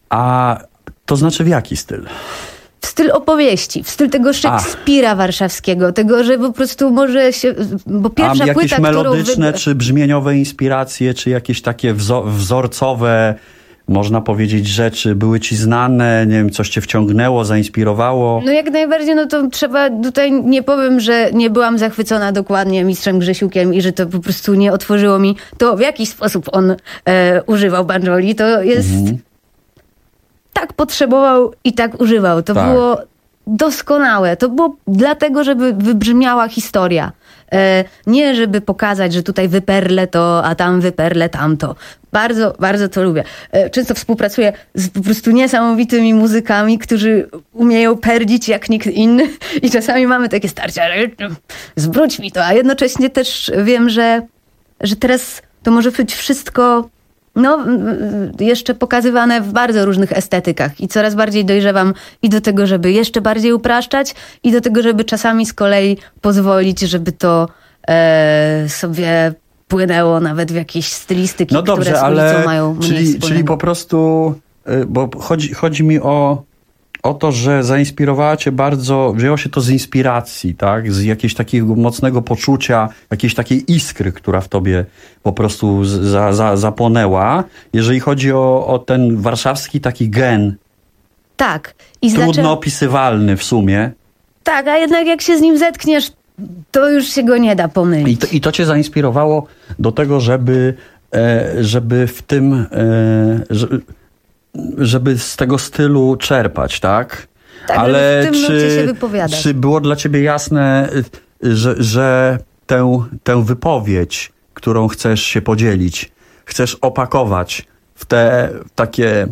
Speaker 22: A to znaczy w jaki styl?
Speaker 2: W styl opowieści, w styl tego Szekspira warszawskiego, tego, że po prostu może się... Bo pierwsza
Speaker 22: A jakieś
Speaker 2: płyta,
Speaker 22: melodyczne,
Speaker 2: którą...
Speaker 22: czy brzmieniowe inspiracje, czy jakieś takie wzo- wzorcowe, można powiedzieć, rzeczy były ci znane, nie wiem, coś cię wciągnęło, zainspirowało?
Speaker 2: No jak najbardziej, no to trzeba, tutaj nie powiem, że nie byłam zachwycona dokładnie mistrzem Grzesiukiem i że to po prostu nie otworzyło mi to, w jaki sposób on e, używał banjoli. To jest... Mhm. Tak potrzebował i tak używał. To tak. było doskonałe. To było dlatego, żeby wybrzmiała historia. E, nie żeby pokazać, że tutaj wyperlę to, a tam wyperlę tamto. Bardzo, bardzo to lubię. E, często współpracuję z po prostu niesamowitymi muzykami, którzy umieją perdzić jak nikt inny i czasami mamy takie starcia, zwróć mi to, a jednocześnie też wiem, że, że teraz to może być wszystko no, jeszcze pokazywane w bardzo różnych estetykach i coraz bardziej dojrzewam i do tego, żeby jeszcze bardziej upraszczać i do tego, żeby czasami z kolei pozwolić, żeby to e, sobie płynęło nawet w jakieś stylistyki,
Speaker 22: no dobrze,
Speaker 2: które z
Speaker 22: ale
Speaker 2: ulicą mają mniej
Speaker 22: czyli,
Speaker 2: wspólnego.
Speaker 22: czyli po prostu, bo chodzi, chodzi mi o, o to, że zainspirowała cię bardzo, wzięło się to z inspiracji, tak? Z jakiegoś takiego mocnego poczucia, jakiejś takiej iskry, która w tobie po prostu za, za, zapłonęła. Jeżeli chodzi o, o ten warszawski taki gen.
Speaker 2: Tak. I
Speaker 22: trudno
Speaker 2: zaczę...
Speaker 22: opisywalny w sumie.
Speaker 2: Tak, a jednak jak się z nim zetkniesz, to już się go nie da pomylić.
Speaker 22: I to, i to cię zainspirowało do tego, żeby, e, żeby w tym... E, żeby, żeby z tego stylu czerpać, tak?
Speaker 2: Tak,
Speaker 22: ale
Speaker 2: w tym
Speaker 22: czy,
Speaker 2: się wypowiadać.
Speaker 22: Czy było dla ciebie jasne, że, że tę, tę wypowiedź, którą chcesz się podzielić, chcesz opakować w te takie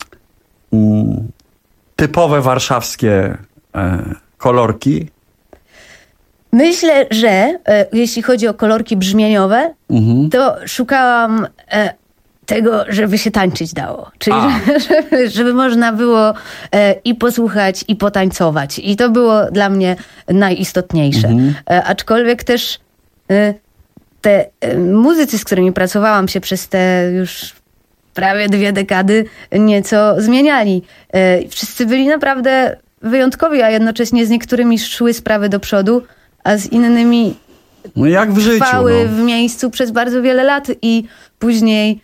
Speaker 22: mm, typowe warszawskie e, kolorki?
Speaker 2: Myślę, że e, jeśli chodzi o kolorki brzmieniowe, mhm. to szukałam e, tego, żeby się tańczyć dało. Czyli żeby, żeby można było e, i posłuchać, i potańcować. I to było dla mnie najistotniejsze. Mhm. E, aczkolwiek też e, te e, muzycy, z którymi pracowałam się przez te już prawie dwie dekady, nieco zmieniali. E, wszyscy byli naprawdę wyjątkowi, a jednocześnie z niektórymi szły sprawy do przodu, a z innymi
Speaker 22: no jak w życiu,
Speaker 2: trwały
Speaker 22: no.
Speaker 2: w miejscu przez bardzo wiele lat i później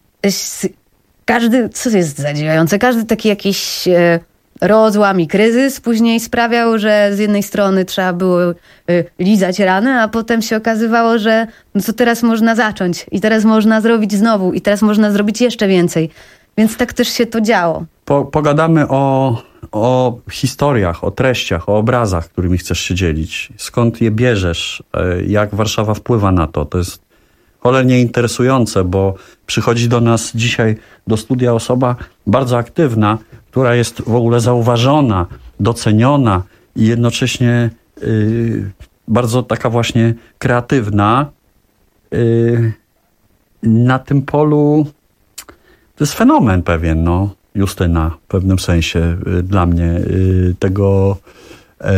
Speaker 2: każdy, co jest zadziwiające, każdy taki jakiś e, rozłam i kryzys później sprawiał, że z jednej strony trzeba było e, lizać rany, a potem się okazywało, że no co teraz można zacząć i teraz można zrobić znowu i teraz można zrobić jeszcze więcej. Więc tak też się to działo.
Speaker 22: Po, pogadamy o, o historiach, o treściach, o obrazach, którymi chcesz się dzielić. Skąd je bierzesz? Jak Warszawa wpływa na to? To jest cholernie interesujące, bo przychodzi do nas dzisiaj do studia osoba bardzo aktywna, która jest w ogóle zauważona, doceniona i jednocześnie yy, bardzo taka właśnie kreatywna. Yy, na tym polu to jest fenomen pewien, no, Justyna, w pewnym sensie yy, dla mnie yy, tego yy,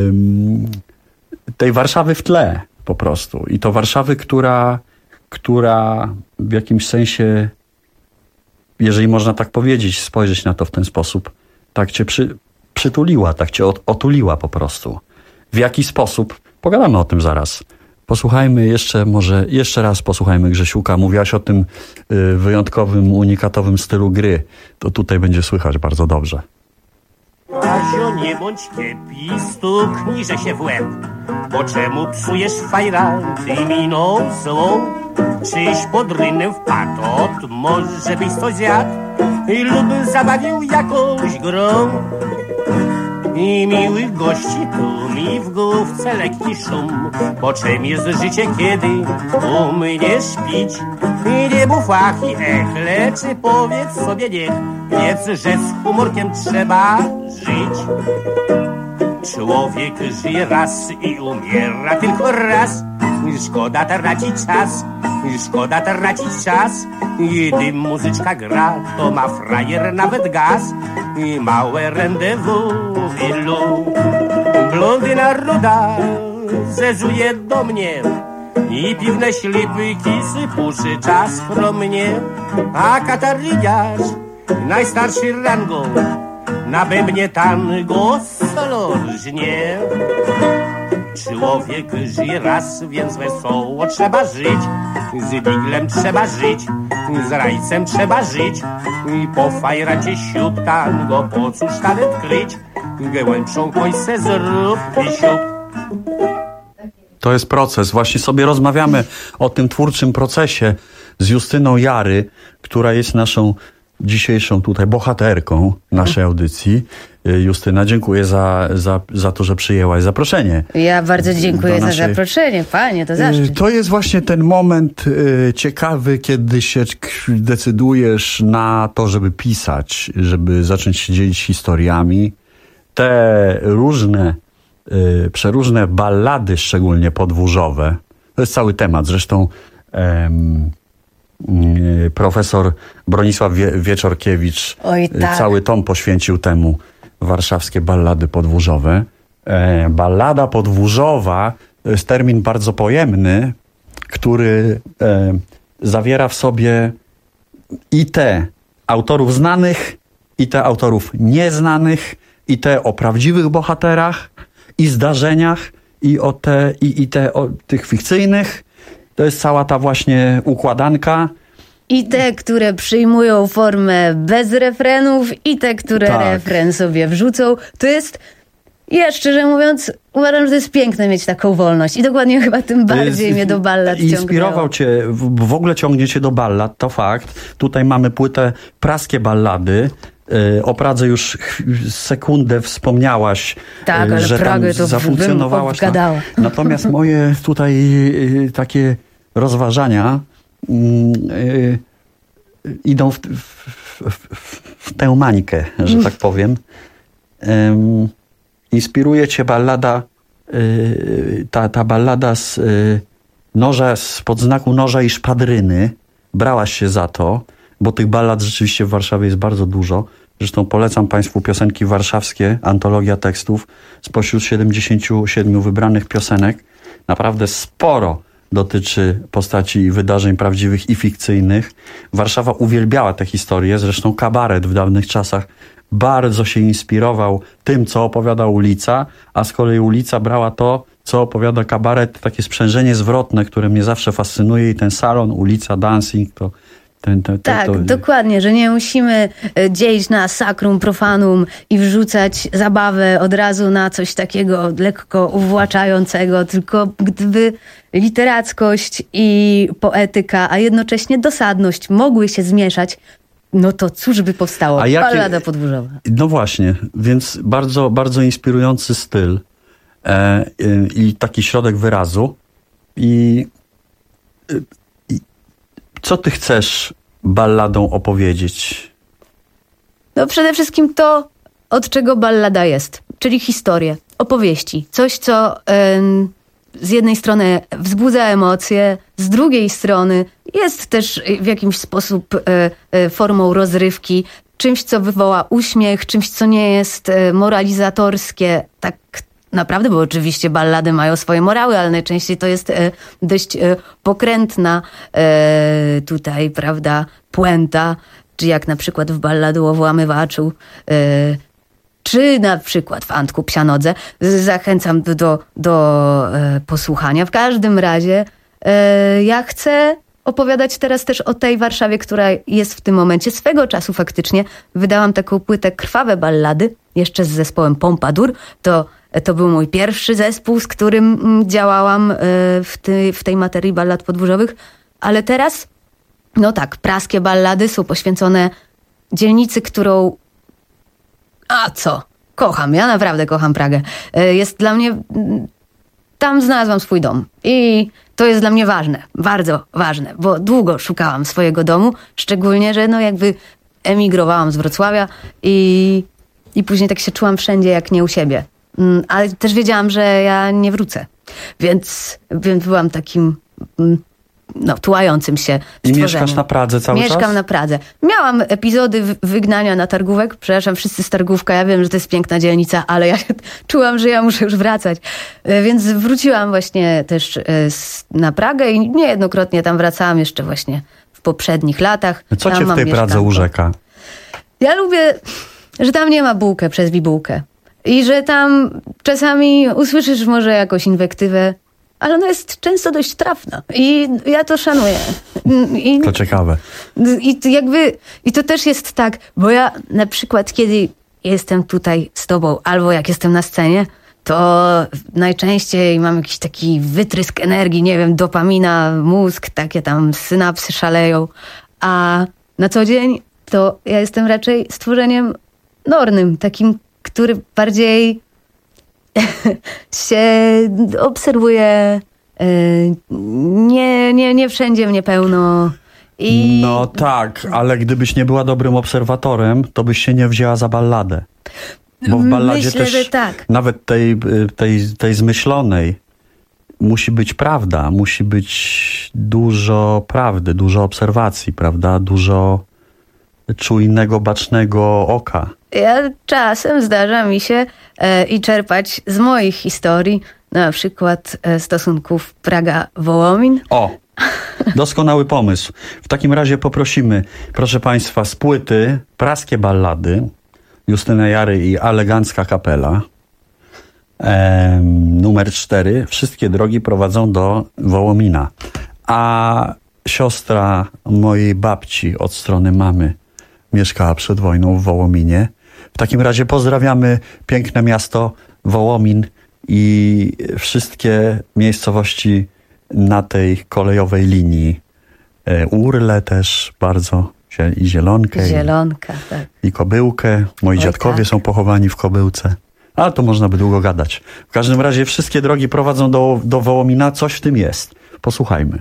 Speaker 22: tej Warszawy w tle po prostu. I to Warszawy, która która w jakimś sensie, jeżeli można tak powiedzieć, spojrzeć na to w ten sposób, tak cię przy, przytuliła, tak cię otuliła po prostu. W jaki sposób? Pogadamy o tym zaraz. Posłuchajmy jeszcze, może jeszcze raz posłuchajmy Grzesiuka. Mówiłaś o tym y, wyjątkowym, unikatowym stylu gry. To tutaj będzie słychać bardzo dobrze.
Speaker 5: Kazio, nie bądź kiepi, stuknijże się w łeb. Bo czemu psujesz fajranty miną złą? Czyś pod rynem wpadł, może byś coś zjadł lub zabawił jakąś grą. I miłych gości tu mi w główce lekki szum. Po czym jest życie, kiedy umiesz pić? I nie mów ach i ech, lecz powiedz sobie niech, wiedz, że z humorkiem trzeba żyć. Człowiek żyje raz i umiera tylko raz. Szkoda tracić czas, szkoda tracić czas. Gdy muzyczka gra, to ma frajer nawet gaz. I małe rendezvous w ilu. Blondyna ruda zezuje do mnie i piwne ślipy kisy puszy czas pro mnie. A katariniarz najstarszy rangą, na bębnie tango solo lżnie. Człowiek żyje raz, więc wesoło trzeba żyć. Z diglem trzeba żyć, z rajcem trzeba żyć. I po fajracie siup tango, po cóż talent kryć? Gołębczą koń se zrób i siup.
Speaker 22: To jest proces. Właśnie sobie rozmawiamy o tym twórczym procesie z Justyną Jary, która jest naszą dzisiejszą tutaj bohaterką naszej audycji. Justyna, dziękuję za, za, za to, że przyjęłaś zaproszenie.
Speaker 6: Ja bardzo dziękuję naszej... za zaproszenie. Panie, to zaszczyt.
Speaker 22: To jest właśnie ten moment y, ciekawy, kiedy się decydujesz na to, żeby pisać, żeby zacząć się dzielić historiami. Te różne, y, przeróżne ballady, szczególnie podwórzowe, to jest cały temat. Zresztą em, y, profesor Bronisław Wie- Wieczorkiewicz
Speaker 6: Oj, tak.
Speaker 22: cały tom poświęcił temu. Warszawskie ballady podwórzowe. E, ballada podwórzowa to jest termin bardzo pojemny, który e, zawiera w sobie i te autorów znanych, i te autorów nieznanych, i te o prawdziwych bohaterach, i zdarzeniach, i o te, i, i te o tych fikcyjnych. To jest cała ta właśnie układanka.
Speaker 6: I te, które przyjmują formę bez refrenów, i te, które
Speaker 22: tak.
Speaker 6: refren sobie wrzucą. To jest, ja szczerze mówiąc, uważam, że to jest piękne mieć taką wolność. I dokładnie chyba tym bardziej mnie do ballad ciągnęło.
Speaker 22: Inspirował cię, w, w ogóle ciągnie cię do ballad, to fakt. Tutaj mamy płytę Praskie ballady. Yy, o Pradze już sekundę wspomniałaś,
Speaker 6: tak,
Speaker 22: yy,
Speaker 6: ale
Speaker 22: że
Speaker 6: Pragę
Speaker 22: tam
Speaker 6: to
Speaker 22: zafunkcjonowałaś.
Speaker 6: Bym
Speaker 22: tam. Natomiast moje tutaj yy, takie rozważania Yy, yy, idą w, w, w, w tę mańkę, że tak powiem. Yy, inspiruje cię ballada, yy, ta, ta ballada z yy, noża, spod znaku noża i szpadryny. Brałaś się za to, bo tych ballad rzeczywiście w Warszawie jest bardzo dużo. Zresztą polecam Państwu piosenki warszawskie, antologia tekstów. Spośród siedemdziesięciu siedmiu wybranych piosenek naprawdę sporo dotyczy postaci i wydarzeń prawdziwych i fikcyjnych. Warszawa uwielbiała te historie, zresztą kabaret w dawnych czasach bardzo się inspirował tym, co opowiada ulica, a z kolei ulica brała to, co opowiada kabaret, takie sprzężenie zwrotne, które mnie zawsze fascynuje i ten salon, ulica, dancing, to Ten, ten, ten,
Speaker 6: tak,
Speaker 22: to...
Speaker 6: dokładnie, że nie musimy dzielić na sacrum profanum i wrzucać zabawę od razu na coś takiego lekko uwłaczającego, tylko gdyby literackość i poetyka, a jednocześnie dosadność mogły się zmieszać, no to cóż by powstało? A jakie... Ballada podwórzowa.
Speaker 22: No właśnie, więc bardzo, bardzo inspirujący styl e, i, i taki środek wyrazu. I, i co ty chcesz balladą opowiedzieć?
Speaker 6: No przede wszystkim to, od czego ballada jest, czyli historie, opowieści. Coś, co ym, z jednej strony wzbudza emocje, z drugiej strony jest też w jakiś sposób y, y, formą rozrywki, czymś, co wywoła uśmiech, czymś, co nie jest y, moralizatorskie, tak naprawdę, bo oczywiście ballady mają swoje morały, ale najczęściej to jest e, dość e, pokrętna e, tutaj, prawda, puenta, czy jak na przykład w balladu o włamywaczu, e, czy na przykład w Antku Psianodze. Zachęcam do, do, do e, posłuchania. W każdym razie e, ja chcę opowiadać teraz też o tej Warszawie, która jest w tym momencie. Swego czasu faktycznie wydałam taką płytę Krwawe ballady, jeszcze z zespołem Pompadour. To To był mój pierwszy zespół, z którym działałam w, ty, w tej materii ballad podwórzowych. Ale teraz, no tak, praskie ballady są poświęcone dzielnicy, którą... A co? Kocham, ja naprawdę kocham Pragę. Jest dla mnie... Tam znalazłam swój dom. I to jest dla mnie ważne, bardzo ważne, bo długo szukałam swojego domu, szczególnie, że no jakby emigrowałam z Wrocławia i, i później tak się czułam wszędzie jak nie u siebie. Ale też wiedziałam, że ja nie wrócę. Więc, więc byłam takim no, tułającym się
Speaker 22: I mieszkasz na Pradze cały
Speaker 6: Mieszkam
Speaker 22: czas?
Speaker 6: Mieszkam na Pradze. Miałam epizody wygnania na Targówek. Przepraszam, wszyscy z Targówka. Ja wiem, że to jest piękna dzielnica, ale ja czułam, że ja muszę już wracać. Więc wróciłam właśnie też na Pragę i niejednokrotnie tam wracałam jeszcze właśnie w poprzednich latach.
Speaker 22: Co
Speaker 6: tam
Speaker 22: cię w tej Pradze urzeka?
Speaker 6: Ja lubię, że tam nie ma bułkę przez bibułkę. I że tam czasami usłyszysz może jakąś inwektywę, ale ona jest często dość trafna. I ja to szanuję. I,
Speaker 22: to ciekawe.
Speaker 6: I to jakby, i to też jest tak, bo ja na przykład kiedy jestem tutaj z tobą, albo jak jestem na scenie, to najczęściej mam jakiś taki wytrysk energii, nie wiem, dopamina, mózg, takie tam synapsy szaleją. A na co dzień to ja jestem raczej stworzeniem nornym, takim, który bardziej się obserwuje, nie, nie, nie wszędzie mnie pełno. I...
Speaker 22: No tak, ale gdybyś nie była dobrym obserwatorem, to byś się nie wzięła za balladę. Bo w balladzie
Speaker 6: Myślę,
Speaker 22: też,
Speaker 6: że tak.
Speaker 22: nawet tej, tej, tej zmyślonej, musi być prawda, musi być dużo prawdy, dużo obserwacji, prawda? Dużo czujnego, bacznego oka.
Speaker 6: Ja czasem zdarza mi się e, i czerpać z moich historii, na przykład e, stosunków Praga-Wołomin.
Speaker 22: O, doskonały pomysł. W takim razie poprosimy, proszę Państwa, z płyty Praskie Ballady, Justyna Jary i Elegancka Kapela. Ehm, numer cztery. Wszystkie drogi prowadzą do Wołomina. A siostra mojej babci od strony mamy mieszkała przed wojną w Wołominie. W takim razie pozdrawiamy piękne miasto Wołomin i wszystkie miejscowości na tej kolejowej linii. E, Urle też bardzo, i Zielonkę.
Speaker 6: Zielonka, i, tak.
Speaker 22: I Kobyłkę. Moi Oj, dziadkowie tak. są pochowani w Kobyłce. Ale to można by długo gadać. W każdym razie wszystkie drogi prowadzą do, do Wołomina. Coś w tym jest. Posłuchajmy.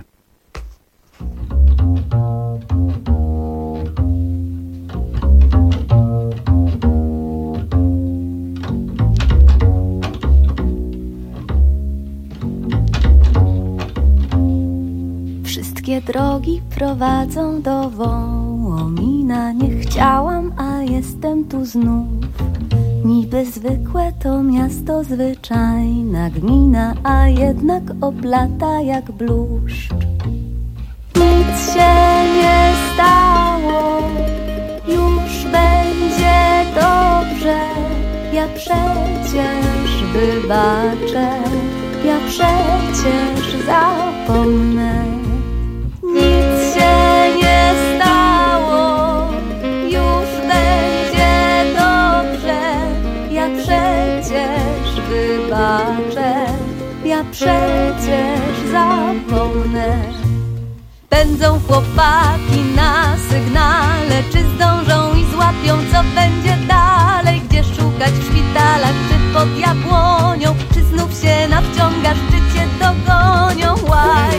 Speaker 2: Wszystkie drogi prowadzą do Wołomina. Nie chciałam, a jestem tu znów. Niby zwykłe to miasto, zwyczajna gmina, a jednak oplata jak bluszcz. Nic się nie stało, już będzie dobrze. Ja przecież wybaczę, ja przecież zapomnę. Nic się nie stało, już będzie dobrze. Ja przecież wybaczę, ja przecież zapomnę. Pędzą chłopaki na sygnale, czy zdążą i złapią, co będzie dalej? Gdzie szukać w szpitalach, czy pod jabłonią? Czy znów się nawciągasz, czy cię dogonią? Why?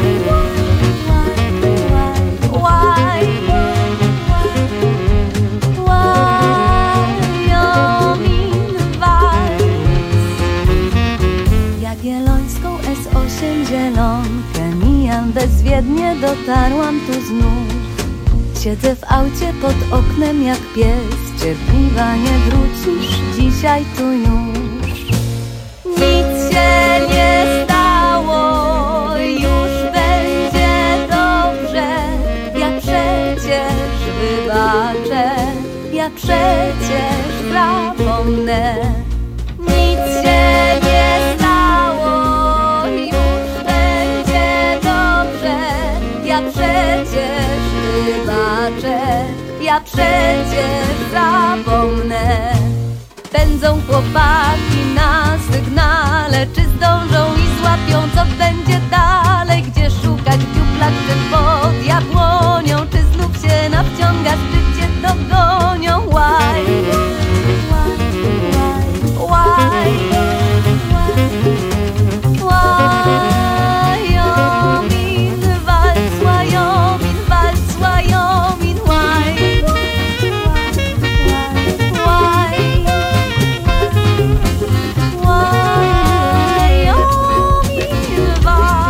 Speaker 2: Why? Wyoming Vals. Jagiellońską S osiem Zielonkę mijam, bezwiednie dotarłam tu znów. Siedzę w aucie pod oknem jak pies, cierpliwa, nie wrócisz dzisiaj tu już. Nic się nie stało, już będzie dobrze. Ja przecież wybaczę, ja przecież zapomnę. Nic się nie stało, już będzie dobrze. Ja przecież wybaczę, ja przecież zapomnę. Pędzą chłopaki na sygnale, czy zdążą i złapią, co będzie dalej? Gdzie szukać w dziuplach, czy pod jabłonią? Czy znów się nawciągasz, czy cię dogonią? Why? Why? Why? Wyoming Vals, Wyoming Vals, Wyoming, why? Why? Wyoming Vals.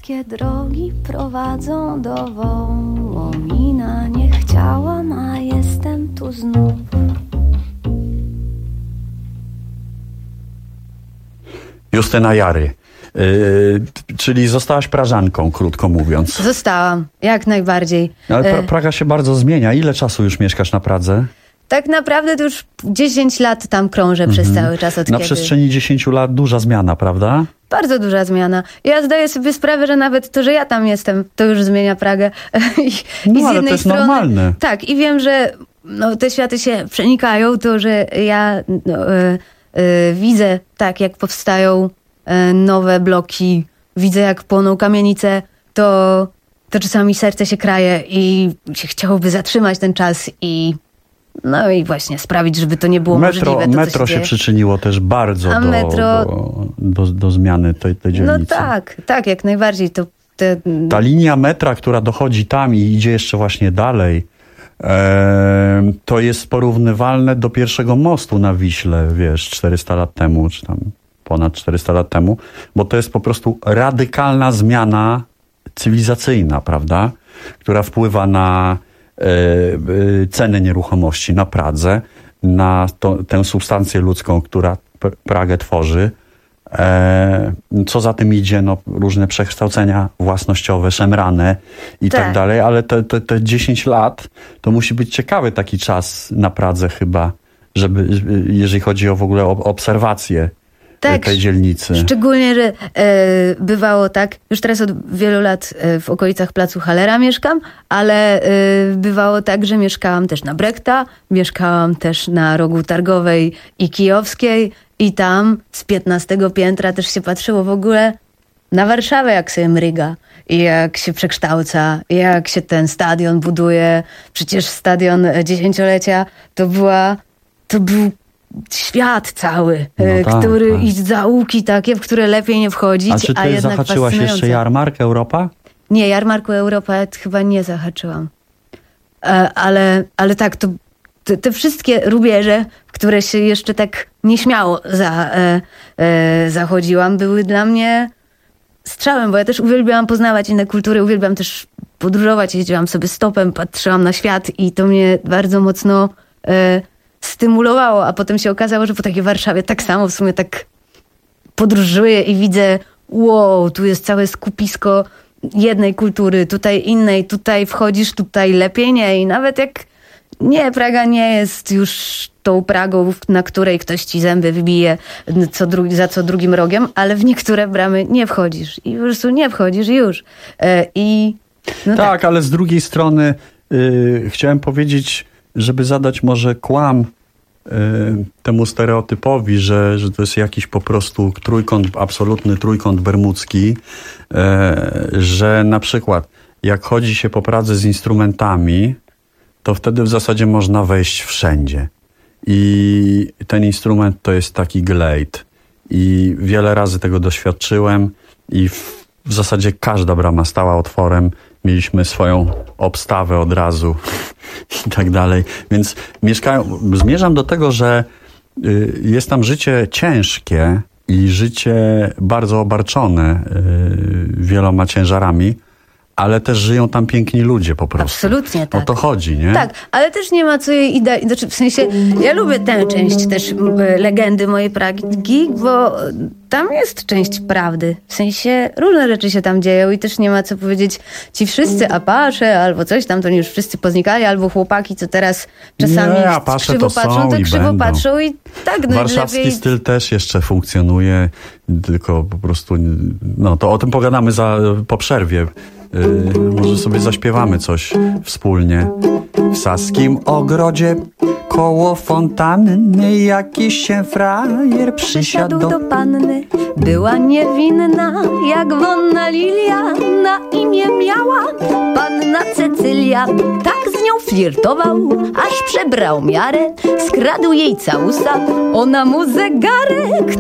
Speaker 2: Wszystkie drogi prowadzą do Wołomina. Nie chciałam, a jestem tu znów.
Speaker 22: Justyna Jary. Yy, czyli zostałaś Prażanką, krótko mówiąc.
Speaker 6: Zostałam, jak najbardziej.
Speaker 22: Ale pra- Praga się bardzo zmienia. Ile czasu już mieszkasz na Pradze?
Speaker 6: Tak naprawdę to już dziesięć lat tam krążę mhm. przez cały czas. Od
Speaker 22: na
Speaker 6: kiedy...
Speaker 22: przestrzeni dziesięciu lat duża zmiana, prawda?
Speaker 6: Bardzo duża zmiana. Ja zdaję sobie sprawę, że nawet to, że ja tam jestem, to już zmienia Pragę. I,
Speaker 22: no,
Speaker 6: i z
Speaker 22: ale
Speaker 6: jednej
Speaker 22: to jest
Speaker 6: strony,
Speaker 22: normalne.
Speaker 6: Tak, i wiem, że no, te światy się przenikają. To, że ja no, y, y, widzę tak, jak powstają y, nowe bloki, widzę, jak płoną kamienice, to, to czasami serce się kraje i się chciałoby zatrzymać ten czas i no i właśnie sprawić, żeby to nie było
Speaker 22: metro,
Speaker 6: możliwe. To,
Speaker 22: metro
Speaker 6: się,
Speaker 22: się przyczyniło też bardzo do,
Speaker 6: metro...
Speaker 22: do, do, do zmiany tej, tej dzielnicy.
Speaker 6: No tak, tak, jak najbardziej. To, te...
Speaker 22: Ta linia metra, która dochodzi tam i idzie jeszcze właśnie dalej, e, to jest porównywalne do pierwszego mostu na Wiśle, wiesz, czterysta lat temu, czy tam ponad czterysta lat temu, bo to jest po prostu radykalna zmiana cywilizacyjna, prawda, która wpływa na ceny nieruchomości na Pradze, na to, tę substancję ludzką, która Pragę tworzy. E, co za tym idzie, no, różne przekształcenia własnościowe, szemrane i tak, tak dalej, ale te, te, te dziesięć lat to musi być ciekawy taki czas na Pradze chyba, żeby, jeżeli chodzi o w ogóle o obserwację tak, tej dzielnicy.
Speaker 6: Szczególnie, że e, bywało tak, już teraz od wielu lat e, w okolicach Placu Hallera mieszkam, ale e, bywało tak, że mieszkałam też na Brechta, mieszkałam też na Rogu Targowej i Kijowskiej i tam z piętnastego piętra też się patrzyło w ogóle na Warszawę, jak sobie mryga i jak się przekształca, jak się ten stadion buduje. Przecież stadion dziesięciolecia to była, to był świat cały,
Speaker 22: no tak,
Speaker 6: który
Speaker 22: tak.
Speaker 6: i zaułki takie, w które lepiej nie wchodzić,
Speaker 22: a czy ty
Speaker 6: a jednak
Speaker 22: zahaczyłaś jeszcze jarmark Europa?
Speaker 6: Nie, jarmarku Europa chyba nie zahaczyłam. E, ale, ale tak, to te, te wszystkie rubieże, w które się jeszcze tak nieśmiało za, e, e, zachodziłam, były dla mnie strzałem, bo ja też uwielbiałam poznawać inne kultury, uwielbiam też podróżować, jeździłam sobie stopem, patrzyłam na świat i to mnie bardzo mocno e, stymulowało, a potem się okazało, że po takiej Warszawie tak samo w sumie tak podróżuję i widzę, wow, tu jest całe skupisko jednej kultury, tutaj innej, tutaj wchodzisz, tutaj lepiej nie. I nawet jak nie, Praga nie jest już tą Pragą, na której ktoś ci zęby wybije co dru- za co drugim rogiem, ale w niektóre bramy nie wchodzisz i po prostu nie wchodzisz już. E, i no
Speaker 22: tak, tak, ale z drugiej strony yy, chciałem powiedzieć, żeby zadać może kłam y, temu stereotypowi, że, że to jest jakiś po prostu trójkąt, absolutny trójkąt bermudzki, y, że na przykład jak chodzi się po Pradze z instrumentami, to wtedy w zasadzie można wejść wszędzie. I ten instrument to jest taki glejt. I wiele razy tego doświadczyłem i w, w zasadzie każda brama stała otworem. Mieliśmy swoją obstawę od razu i tak dalej. Więc mieszkają, zmierzam do tego, że y, jest tam życie ciężkie i życie bardzo obarczone y, wieloma ciężarami, ale też żyją tam piękni ludzie po prostu.
Speaker 6: Absolutnie tak.
Speaker 22: O to chodzi, nie?
Speaker 6: Tak, ale też nie ma co jej idea... Znaczy, w sensie, ja lubię tę część też y, legendy mojej Pragi, bo tam jest część prawdy. W sensie, różne rzeczy się tam dzieją i też nie ma co powiedzieć, ci wszyscy Apache albo coś tam, to już wszyscy poznikali, albo chłopaki, co teraz czasami
Speaker 22: nie, Apache
Speaker 6: krzywo
Speaker 22: to
Speaker 6: patrzą,
Speaker 22: są
Speaker 6: to
Speaker 22: i
Speaker 6: krzywo
Speaker 22: będą.
Speaker 6: patrzą i tak, no
Speaker 22: Warszawski
Speaker 6: lepiej...
Speaker 22: styl też jeszcze funkcjonuje, tylko po prostu, no to o tym pogadamy za, po przerwie. Yy, może sobie zaśpiewamy coś wspólnie. W saskim ogrodzie koło fontanny jakiś się frajer przysiadł do...
Speaker 2: do panny. Była niewinna, jak wonna lilia, na imię miała panna Cecylia. Tak z nią flirtował, aż przebrał miarę, skradł jej całusa, ona mu zegarek, tak z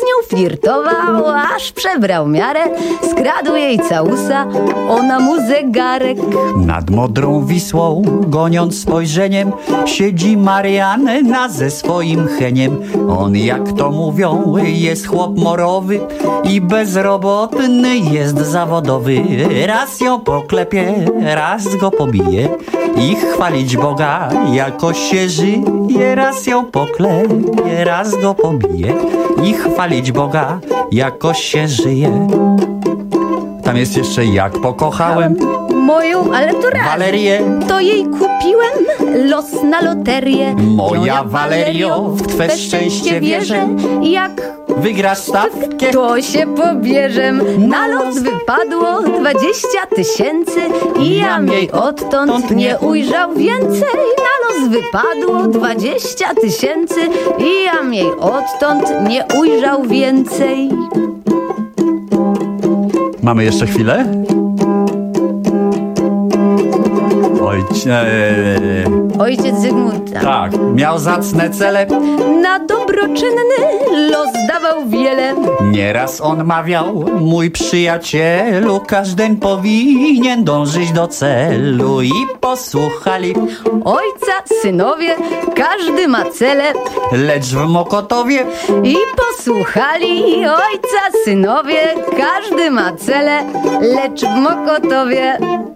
Speaker 6: nią flirtował, aż przebrał miarę. Skradł jej całusa, ona mu zegarek.
Speaker 8: Nad modrą Wisłą, goniąc spojrzeniem, siedzi Marianna ze swoim heniem. On, jak to mówią, jest chłop morowy i bezrobotny jest zawodowy. Raz ją poklepie, raz go pobije i chwalić Boga jakoś się żyje. Raz ją poklepie, raz go pobije i chwalić Boga jakoś się żyje. Tam jest jeszcze jak pokochałem
Speaker 6: moją, ale to raz.
Speaker 8: Walerię.
Speaker 6: To jej kupiłem los na loterię.
Speaker 8: Moja Walerio, w twe szczęście wierzę.
Speaker 6: Jak
Speaker 8: wygrasz stawkę,
Speaker 6: to się pobierzem. Na los wypadło dwadzieścia tysięcy i ja jej odtąd nie ujrzał więcej. Na los wypadło dwadzieścia tysięcy i ja jej odtąd nie ujrzał więcej.
Speaker 22: Mamy jeszcze chwilę? Ojcze...
Speaker 6: Ojciec Zygmunta.
Speaker 8: Tak, miał zacne cele.
Speaker 6: Na dobroczynny los dawał wiele.
Speaker 8: Nieraz on mawiał, mój przyjacielu, każdy powinien dążyć do celu. I posłuchali
Speaker 6: ojca, synowie, każdy ma cele.
Speaker 8: Lecz w Mokotowie
Speaker 6: i posłuchali ojca, synowie, każdy ma cele. Lecz w Mokotowie.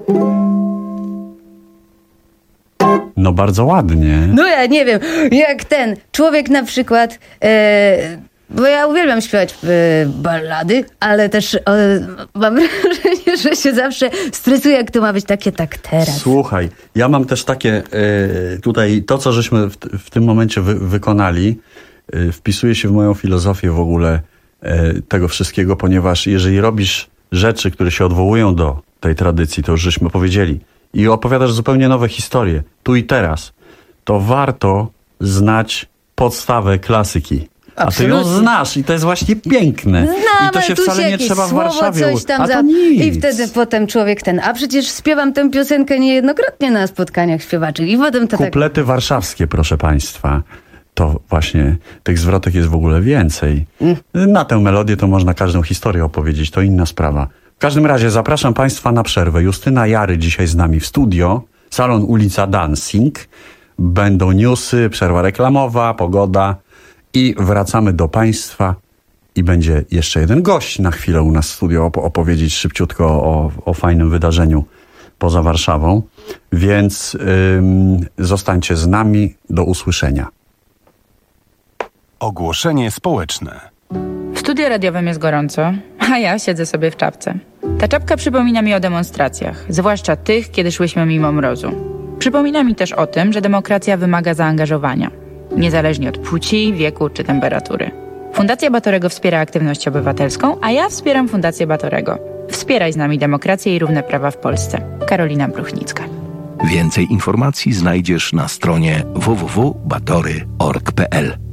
Speaker 22: No bardzo ładnie.
Speaker 6: No ja nie wiem, jak ten człowiek na przykład, e, bo ja uwielbiam śpiewać e, ballady, ale też e, mam wrażenie, że się zawsze stresuję, jak to ma być takie tak teraz.
Speaker 22: Słuchaj, ja mam też takie e, tutaj, to co żeśmy w, w tym momencie wy, wykonali, e, wpisuje się w moją filozofię w ogóle e, tego wszystkiego, ponieważ jeżeli robisz rzeczy, które się odwołują do tej tradycji, to już żeśmy powiedzieli, i opowiadasz zupełnie nowe historie, tu i teraz, to warto znać podstawę klasyki. Absolutnie. A ty ją znasz i to jest właśnie piękne.
Speaker 6: Znam,
Speaker 22: i to się wcale nie trzeba w
Speaker 6: słowo,
Speaker 22: Warszawie
Speaker 6: coś tam
Speaker 22: a to
Speaker 6: za...
Speaker 22: nic.
Speaker 6: I wtedy potem człowiek ten, a przecież śpiewam tę piosenkę niejednokrotnie na spotkaniach śpiewaczy. I potem to
Speaker 22: Kuplety
Speaker 6: tak...
Speaker 22: warszawskie, proszę państwa. To właśnie tych zwrotek jest w ogóle więcej. Mm. Na tę melodię to można każdą historię opowiedzieć, to inna sprawa. W każdym razie zapraszam państwa na przerwę. Justyna Jary dzisiaj z nami w studio. Salon Ulica Dancing. Będą newsy, przerwa reklamowa, pogoda i wracamy do państwa i będzie jeszcze jeden gość na chwilę u nas w studio op- opowiedzieć szybciutko o, o fajnym wydarzeniu poza Warszawą. Więc ym, zostańcie z nami. Do usłyszenia.
Speaker 10: Ogłoszenie społeczne.
Speaker 9: W studiu radiowym jest gorąco, a ja siedzę sobie w czapce. Ta czapka przypomina mi o demonstracjach, zwłaszcza tych, kiedy szłyśmy mimo mrozu. Przypomina mi też o tym, że demokracja wymaga zaangażowania, niezależnie od płci, wieku czy temperatury. Fundacja Batorego wspiera aktywność obywatelską, a ja wspieram Fundację Batorego. Wspieraj z nami demokrację i równe prawa w Polsce. Karolina Bruchnicka.
Speaker 18: Więcej informacji znajdziesz na stronie w w w kropka batory kropka org kropka p l.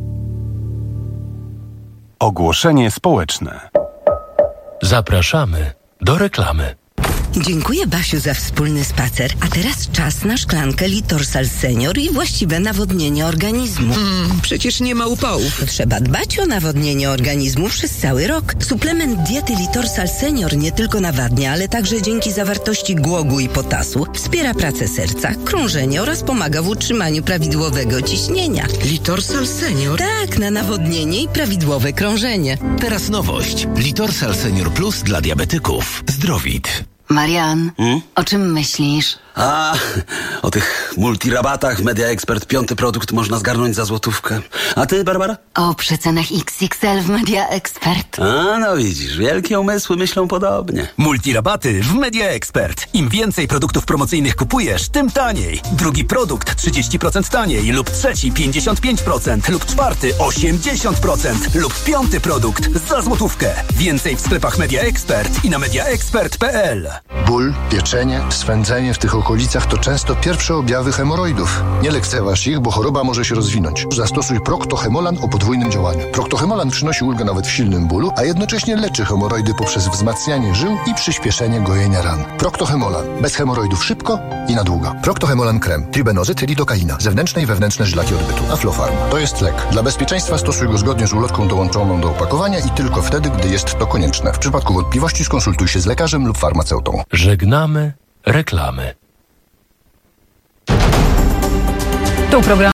Speaker 10: Ogłoszenie społeczne.
Speaker 3: Zapraszamy do reklamy.
Speaker 23: Dziękuję, Basiu, za wspólny spacer. A teraz czas na szklankę Litorsal Senior i właściwe nawodnienie organizmu.
Speaker 15: Mm, przecież nie ma upałów.
Speaker 23: Trzeba dbać o nawodnienie organizmu przez cały rok. Suplement diety Litorsal Senior nie tylko nawadnia, ale także dzięki zawartości głogu i potasu wspiera pracę serca, krążenie oraz pomaga w utrzymaniu prawidłowego ciśnienia.
Speaker 15: Litorsal Senior?
Speaker 23: Tak, na nawodnienie i prawidłowe krążenie.
Speaker 18: Teraz nowość. Litorsal Senior Plus dla diabetyków. Zdrowit.
Speaker 16: Marian, hmm? o czym myślisz?
Speaker 21: A, o tych multirabatach Media Expert, piąty produkt można zgarnąć za złotówkę. A ty, Barbara?
Speaker 16: O przecenach X X L w Media Expert.
Speaker 21: A, no widzisz, wielkie umysły myślą podobnie.
Speaker 1: Multirabaty w Media Expert. Im więcej produktów promocyjnych kupujesz, tym taniej. Drugi produkt trzydzieści procent taniej lub trzeci pięćdziesiąt pięć procent lub czwarty osiemdziesiąt procent lub piąty produkt za złotówkę. Więcej w sklepach Media Expert i na media expert kropka p l.
Speaker 24: Ból, pieczenie, swędzenie w tych okolicach
Speaker 4: okolicach to często pierwsze objawy hemoroidów. Nie lekceważ ich, bo choroba może się rozwinąć. Zastosuj Procto-Hemolan o podwójnym działaniu. Procto-Hemolan przynosi ulgę nawet w silnym bólu, a jednocześnie leczy hemoroidy poprzez wzmacnianie żył i przyspieszenie gojenia ran. Procto-Hemolan. Bez hemoroidów szybko i na długo. Procto-Hemolan krem. Tribenozy, lidokaina. Zewnętrzne i wewnętrzne żylaki odbytu. Aflofarm. To jest lek. Dla bezpieczeństwa stosuj go zgodnie z ulotką dołączoną do opakowania i tylko wtedy, gdy jest to konieczne. W przypadku wątpliwości skonsultuj się z lekarzem lub farmaceutą.
Speaker 3: Żegnamy reklamy.
Speaker 12: Tu program